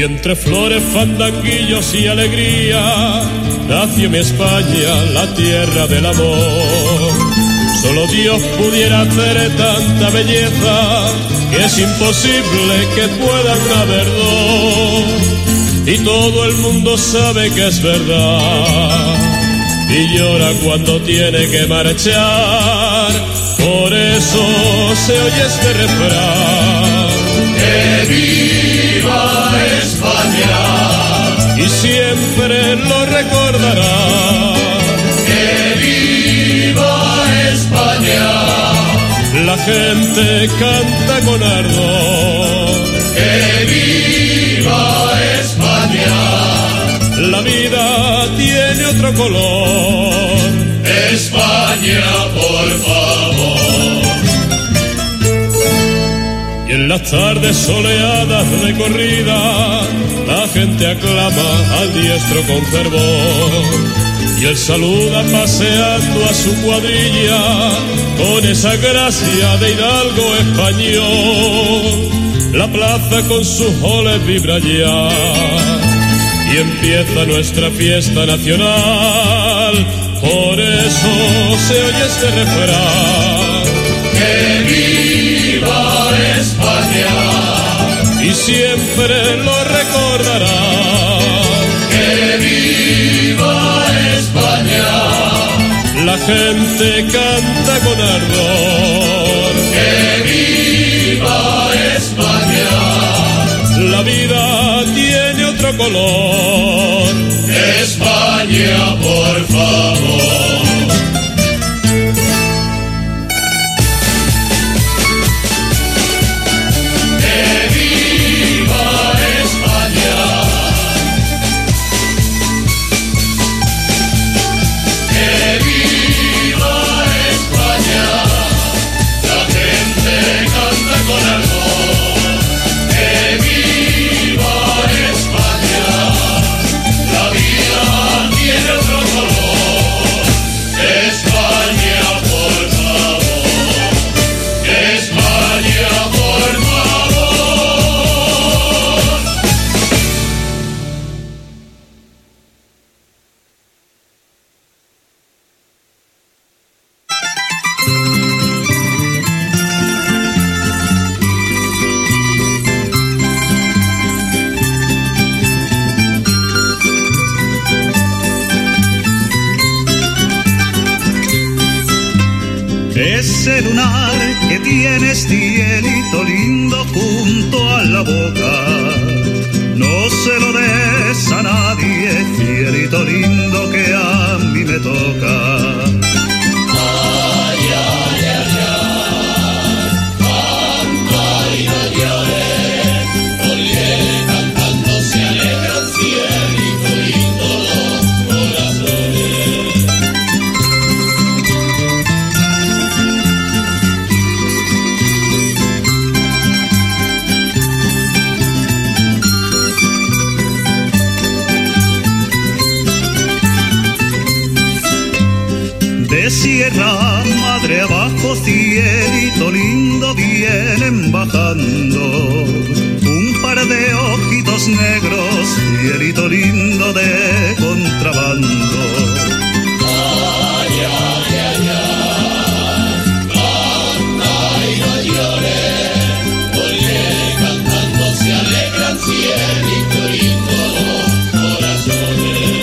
Y entre flores, fandanguillos y alegría nació mi España, la tierra del amor. Solo Dios pudiera hacer tanta belleza que es imposible que puedan haber dos. Y todo el mundo sabe que es verdad y llora cuando tiene que marchar. Por eso se oye este refrán: ¡que viva España! Y siempre lo recordará. ¡Que viva España! La gente canta con ardor. ¡Que viva España! La vida tiene otro color. España, por favor. Y en las tardes soleadas de corrida la gente aclama al diestro con fervor. Y él saluda paseando a su cuadrilla con esa gracia de hidalgo español. La plaza con sus oles vibra ya y empieza nuestra fiesta nacional. Por eso se oye este refrán: ¡que viva España! Y siempre lo recordará. ¡Que viva España! La gente canta con ardor. ¡Que viva España! La vida tiene otro color. España, por favor. Ese lunar que tienes, cielito lindo, junto a la boca, no se lo des a nadie, cielito lindo, que a mí me toca. Ay, ay, ay, ay, canta y no llores, porque cantando se alegran, cielito lindo, los corazones. De Sierra Madre abajo, cielito lindo, vienen bajando un par de ojitos negros, cielito lindo, de contrabando. Ay, ay, ay, ay, canta y no llores, porque cantando se alegran, cielito lindo, los corazones.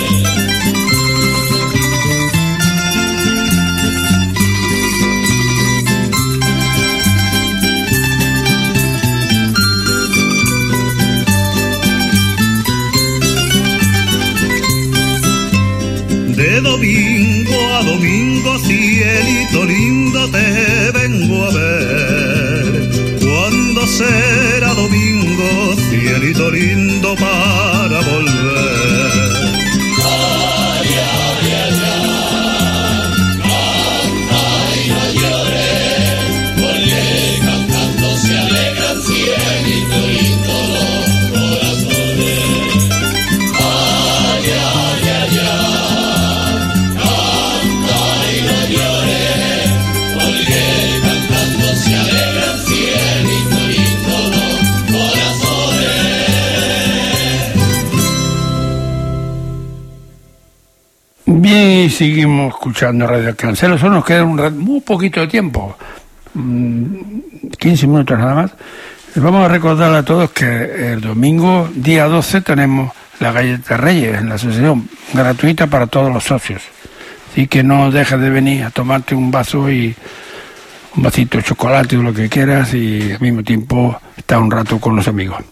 De domingo a domingo, cielito lindo, te vengo a ver. ¿Cuándo será domingo, cielito lindo, para volver? Ay, ay, ay, ay, canta y no llores, porque cantando se alegran, cielito lindo, los corazones. Ay, ay, ay, ay. Se alegran, cielito lindo, los corazones. Bien, y seguimos escuchando Radio Cancelo. Solo nos queda un rato, muy poquito de tiempo, quince minutos nada más. Vamos a recordar a todos que el domingo, día doce, tenemos la Galleta Reyes en la asociación, gratuita para todos los socios. Así que no dejes de venir a tomarte un vaso y un vasito de chocolate o lo que quieras, y al mismo tiempo estar un rato con los amigos.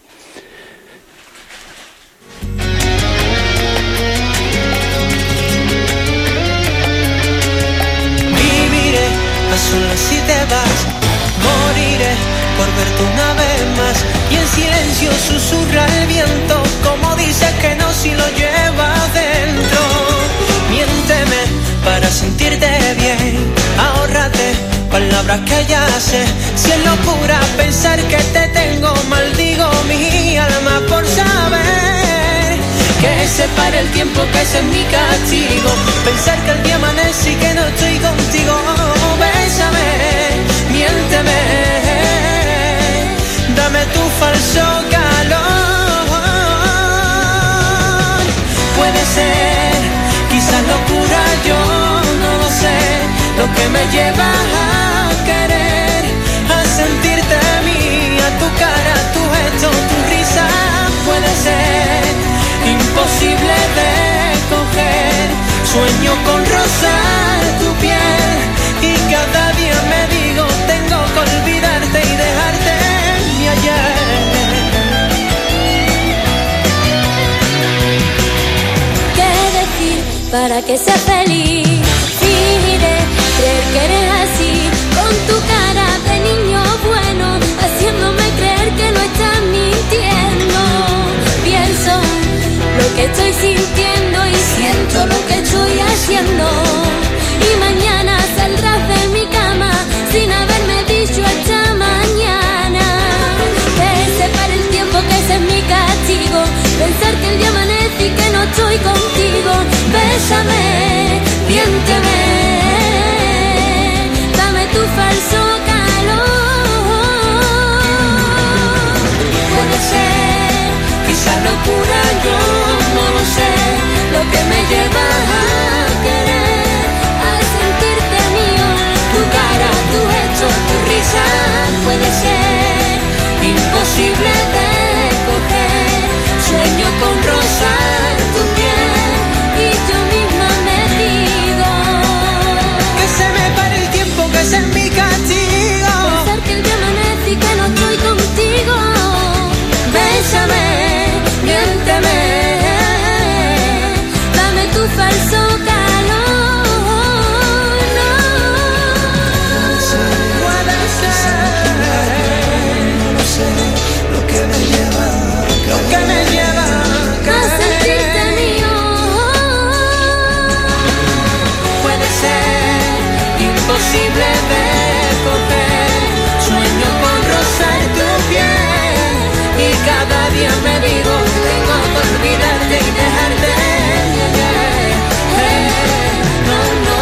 Viviré a solas si te vas, moriré por verte una vez más, y en silencio susurra el viento, como dices que no si lo llevas dentro. Miénteme para sentirte bien, ahórrate palabras que ya sé. Si es locura pensar que te tengo, maldigo mi alma por saber que se pare el tiempo, que ese es mi castigo. Pensar que el día amanece y que no estoy contigo. Bésame, miénteme, dame tu falso calor. Puede ser, quizás locura, yo no lo sé, lo que me lleva a querer, a sentirte mía, tu cara, tu gesto, tu risa. Puede ser imposible de coger, sueño con rozar tu piel, y cada día me digo tengo que olvidarte y dejarte mi ayer. ¿Qué decir para que sea feliz? Fingiré creer que eres así, con tu cara de niño bueno, haciéndome creer que no estás mintiendo. Pienso lo que estoy sintiendo y siento lo que estoy haciendo, y mañana saldrás de mi cama sin haberme dicho hasta mañana. Que se pare el tiempo, que ese es mi castigo, pensar que el día amanece y que no estoy contigo. Bésame, miénteme, dame tu falso calor. Puede ser, quizá locura, yo no lo sé, lo que me lleva a querer, a sentirte mío, tu cara, tu gesto, tu risa. Puede ser imposible de coger, sueño con rozar tu piel, y yo misma me digo que se me pare el tiempo, que ese es mi castigo. Pensar que el día amanece y que no estoy contigo. Bésame, miénteme, dame tu falso calor. No. puede ser, no sé, lo que me lleva, lo que me lleva a sentirte mío. Puede ser imposible de coger, sueño con rozar tu piel, y cada día me digo tengo que olvidarte y dejarte. No, no.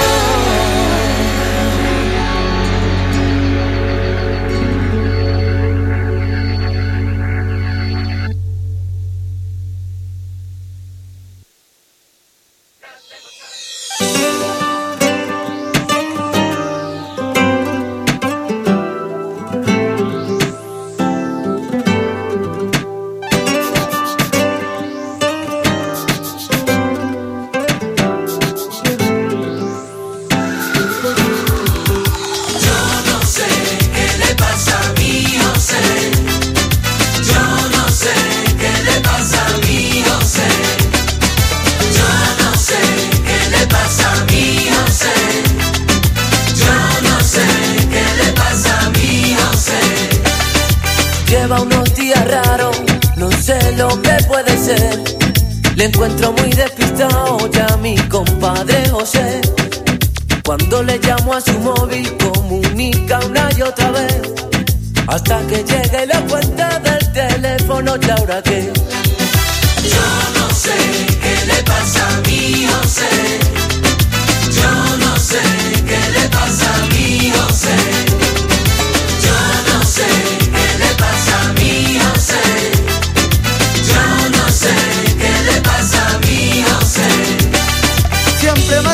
Lleva unos días raros, no sé lo que puede ser. Le encuentro muy despistado ya a mi compadre José. Cuando le llamo a su móvil comunica una y otra vez, hasta que llegue la cuenta del teléfono. ¿Y ahora qué? Yo no sé qué le pasa a mi José. Yo no sé qué le pasa a mi José. Yo no sé qué le pasa a mi José. Yo no sé qué le pasa a mi José. Siempre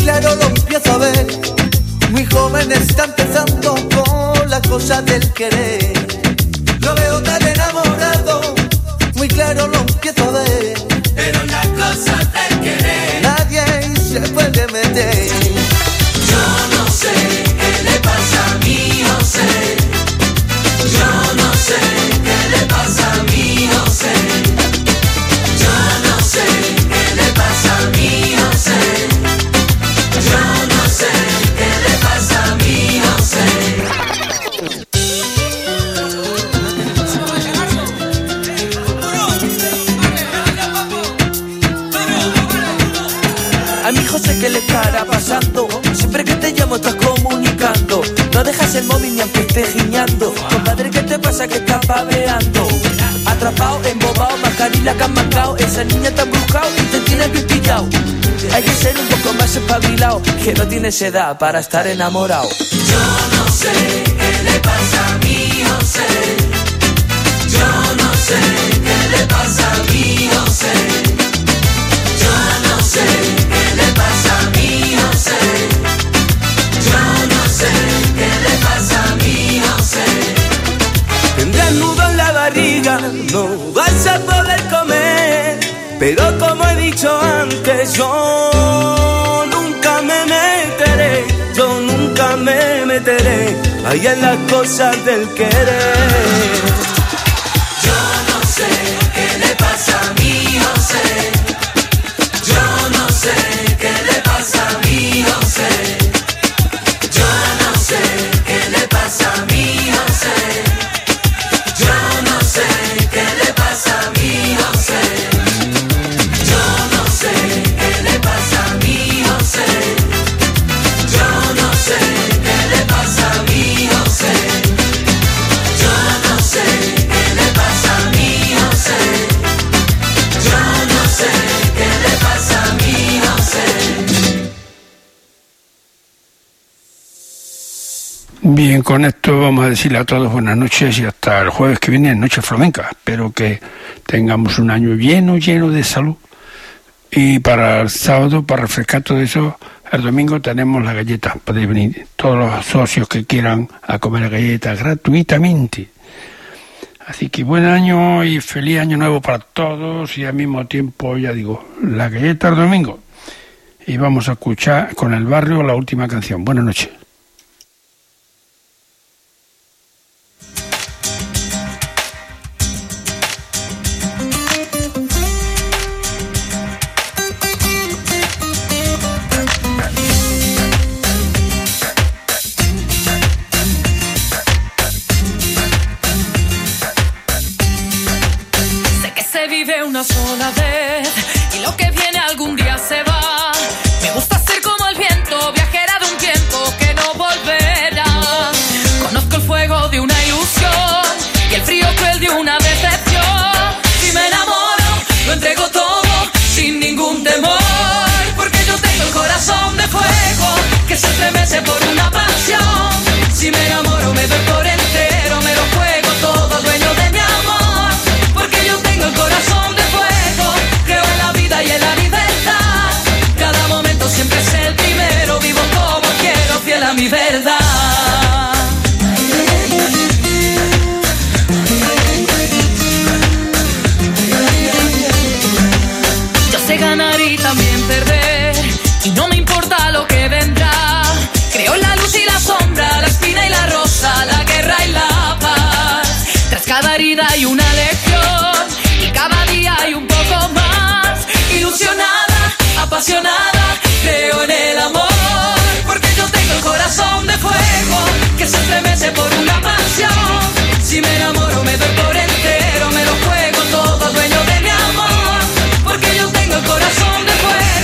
claro lo empiezo a ver. Muy joven está empezando con la cosa del querer. Lo veo tan enamorado, muy claro lo empiezo a ver. Pero las cosas del querer nadie se puede meter. Yo no sé qué le pasa a mi José. Yo no sé qué le pasa a mi José. Yo no sé qué le pasa a mi José. Yo no sé qué le pasa a mi José. A mi José, ¿qué le estará pasando? Siempre que te llamo estás comunicando. No dejas el móvil ni aunque estés giñando. Compadre, ¿qué te pasa que estás babeando? Atrapado, embobado, mascarilla que han marcado. Esa niña te ha buscado y te tiene bien pillado. Hay que ser un poco más espabilado, que no tienes edad para estar enamorado. Yo no sé qué le pasa a mi José. Yo no sé qué le pasa a mi José. Yo no sé qué le pasa a mi José. Yo no sé qué le pasa a mi José. Tendrás nudo en la barriga, no vas a poder comer. Pero como he dicho antes, yo nunca me meteré, yo nunca me meteré ahí en las cosas del querer. Yo no sé qué le pasa a mi José. Yo no sé qué le pasa a mi José. Yo no sé qué le pasa a mi José. Yo no sé qué le pasa a mi José. Yo no sé qué le pasa a mi José. Yo no sé qué le pasa a mi José. Yo no sé qué le pasa a mi José. Yo no sé qué le pasa a mi José. Bien, con esto vamos a decirle a todos buenas noches y hasta el jueves que viene en Noche Flamenca. Espero que tengamos un año lleno, lleno de salud. Y para el sábado, para refrescar todo eso, el domingo tenemos las galletas. Podéis venir todos los socios que quieran a comer galletas gratuitamente. Así que buen año y feliz año nuevo para todos. Y al mismo tiempo, ya digo, la galleta el domingo. Y vamos a escuchar con El Barrio la última canción. Buenas noches. Una sola vez y lo que viene algún día se va. Me gusta ser como el viento, viajera de un tiempo que no volverá. Conozco el fuego de una ilusión y el frío cruel de una decepción. Si me enamoro, lo entrego todo sin ningún temor, porque yo tengo el corazón de fuego que se estremece por una pasión. Si me enamoro, me doy por entero, me lo juego todo, dueño de mi amor, porque yo tengo el corazón y en la libertad. Cada momento siempre es el primero. Vivo como quiero, fiel a mi verdad. Yo sé ganar y también perder, y no me importa lo que vendrá. Creo en la luz y la sombra, la espina y la rosa, la guerra y la paz. Tras cada herida hay una lección, y cada día hay un poco más. Ilusionada, apasionada, creo en el amor, porque yo tengo el corazón de fuego que se estremece por una pasión. Si me enamoro me doy por entero, me lo juego todo, dueño de mi amor, porque yo tengo el corazón de fuego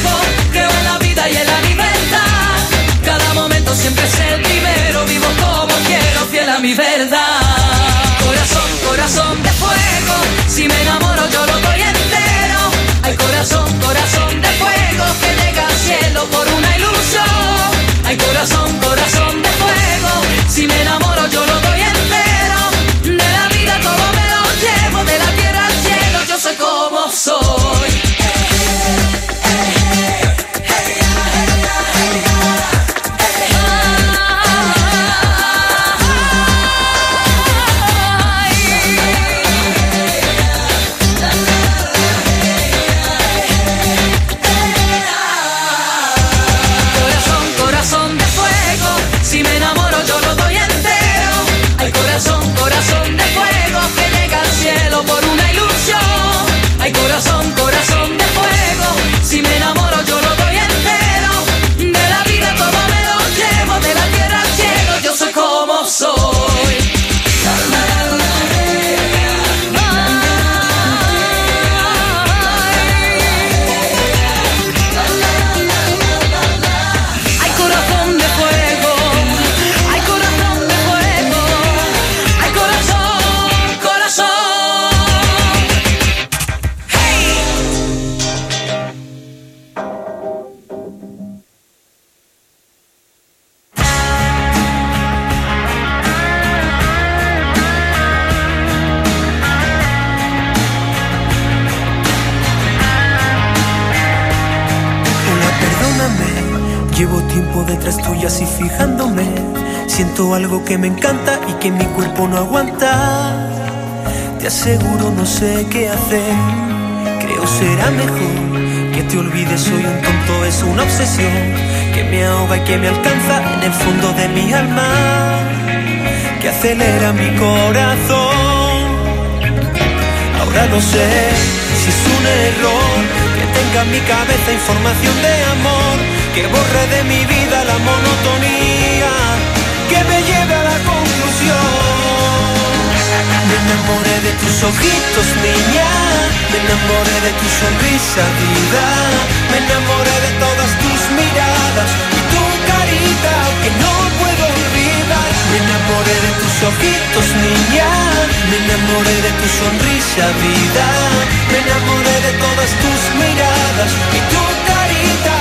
Llevo tiempo detrás tuya así fijándome. Siento algo que me encanta y que mi cuerpo no aguanta. Te aseguro no sé qué hacer. Creo será mejor que te olvides, soy un tonto, es una obsesión que me ahoga y que me alcanza en el fondo de mi alma, que acelera mi corazón. Ahora no sé si es un error que tenga en mi cabeza información de amor, que borre de mi vida la monotonía, que me lleve a la conclusión. Me enamoré de tus ojitos, niña, me enamoré de tu sonrisa, vida, me enamoré de todas tus miradas y tu carita que no puedo olvidar. Me enamoré de tus ojitos, niña, me enamoré de tu sonrisa, vida, me enamoré de todas tus miradas y tu carita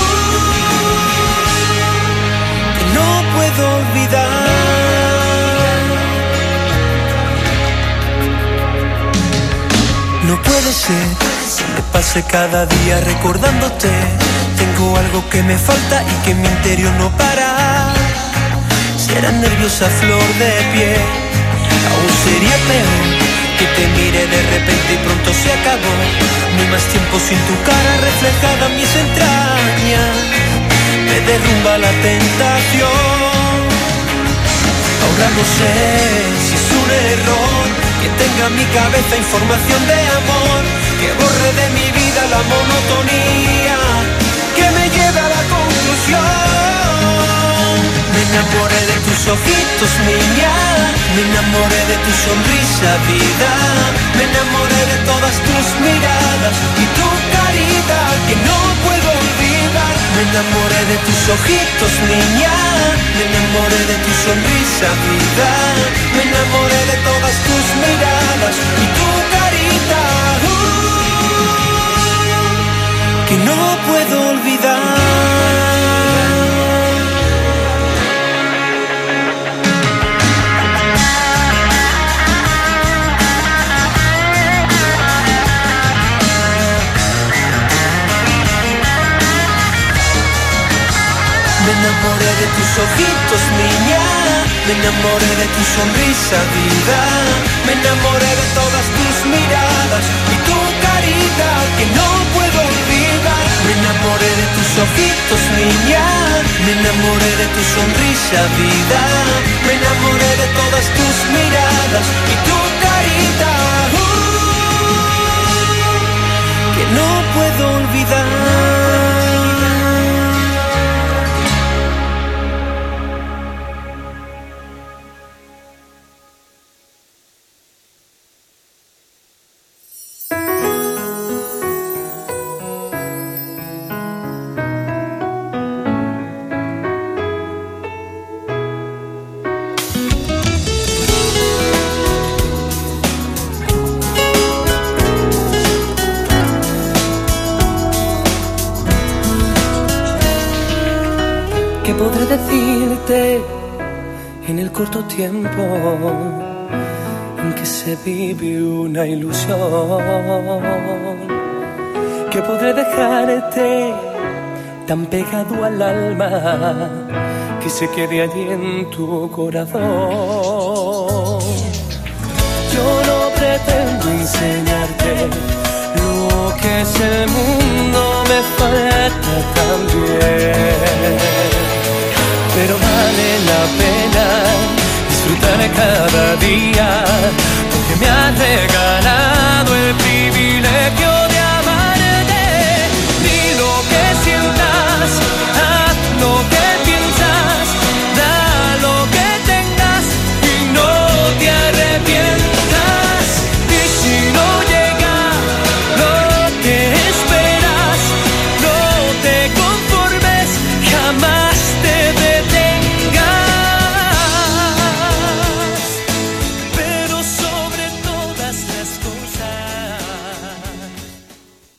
uh, que no puedo olvidar. No puede ser que me pase cada día recordándote. Tengo algo que me falta y que en mi interior no para. Será nerviosa a flor de piel. Aún sería peor que te mire de repente y pronto se acabó. No hay más tiempo sin tu cara reflejada en mis entrañas. Me derrumba la tentación. Ahora no sé si es un error que tenga en mi cabeza información de amor, que borre de mi vida la monotonía, que me lleve a la conclusión. Me enamoré de tus ojitos, niña, me enamoré de tu sonrisa, vida, me enamoré de todas tus miradas y tu carita que no puedo olvidar. Me enamoré de tus ojitos, niña, me enamoré de tu sonrisa, vida, me enamoré de todas tus miradas y tu carita uh, que no puedo olvidar. Me enamoré de tus ojitos, niña, me enamoré de tu sonrisa, vida, me enamoré de todas tus miradas y tu carita que no puedo olvidar. Me enamoré de tus ojitos, niña, me enamoré de tu sonrisa, vida, me enamoré de todas tus miradas y tu carita uh, que no puedo olvidar. ¿Qué podré decirte en el corto tiempo en que se vive una ilusión? ¿Qué podré dejarte tan pegado al alma que se quede allí en tu corazón? Yo no pretendo enseñarte lo que es el mundo, me falta también. Pero vale la pena disfrutar cada día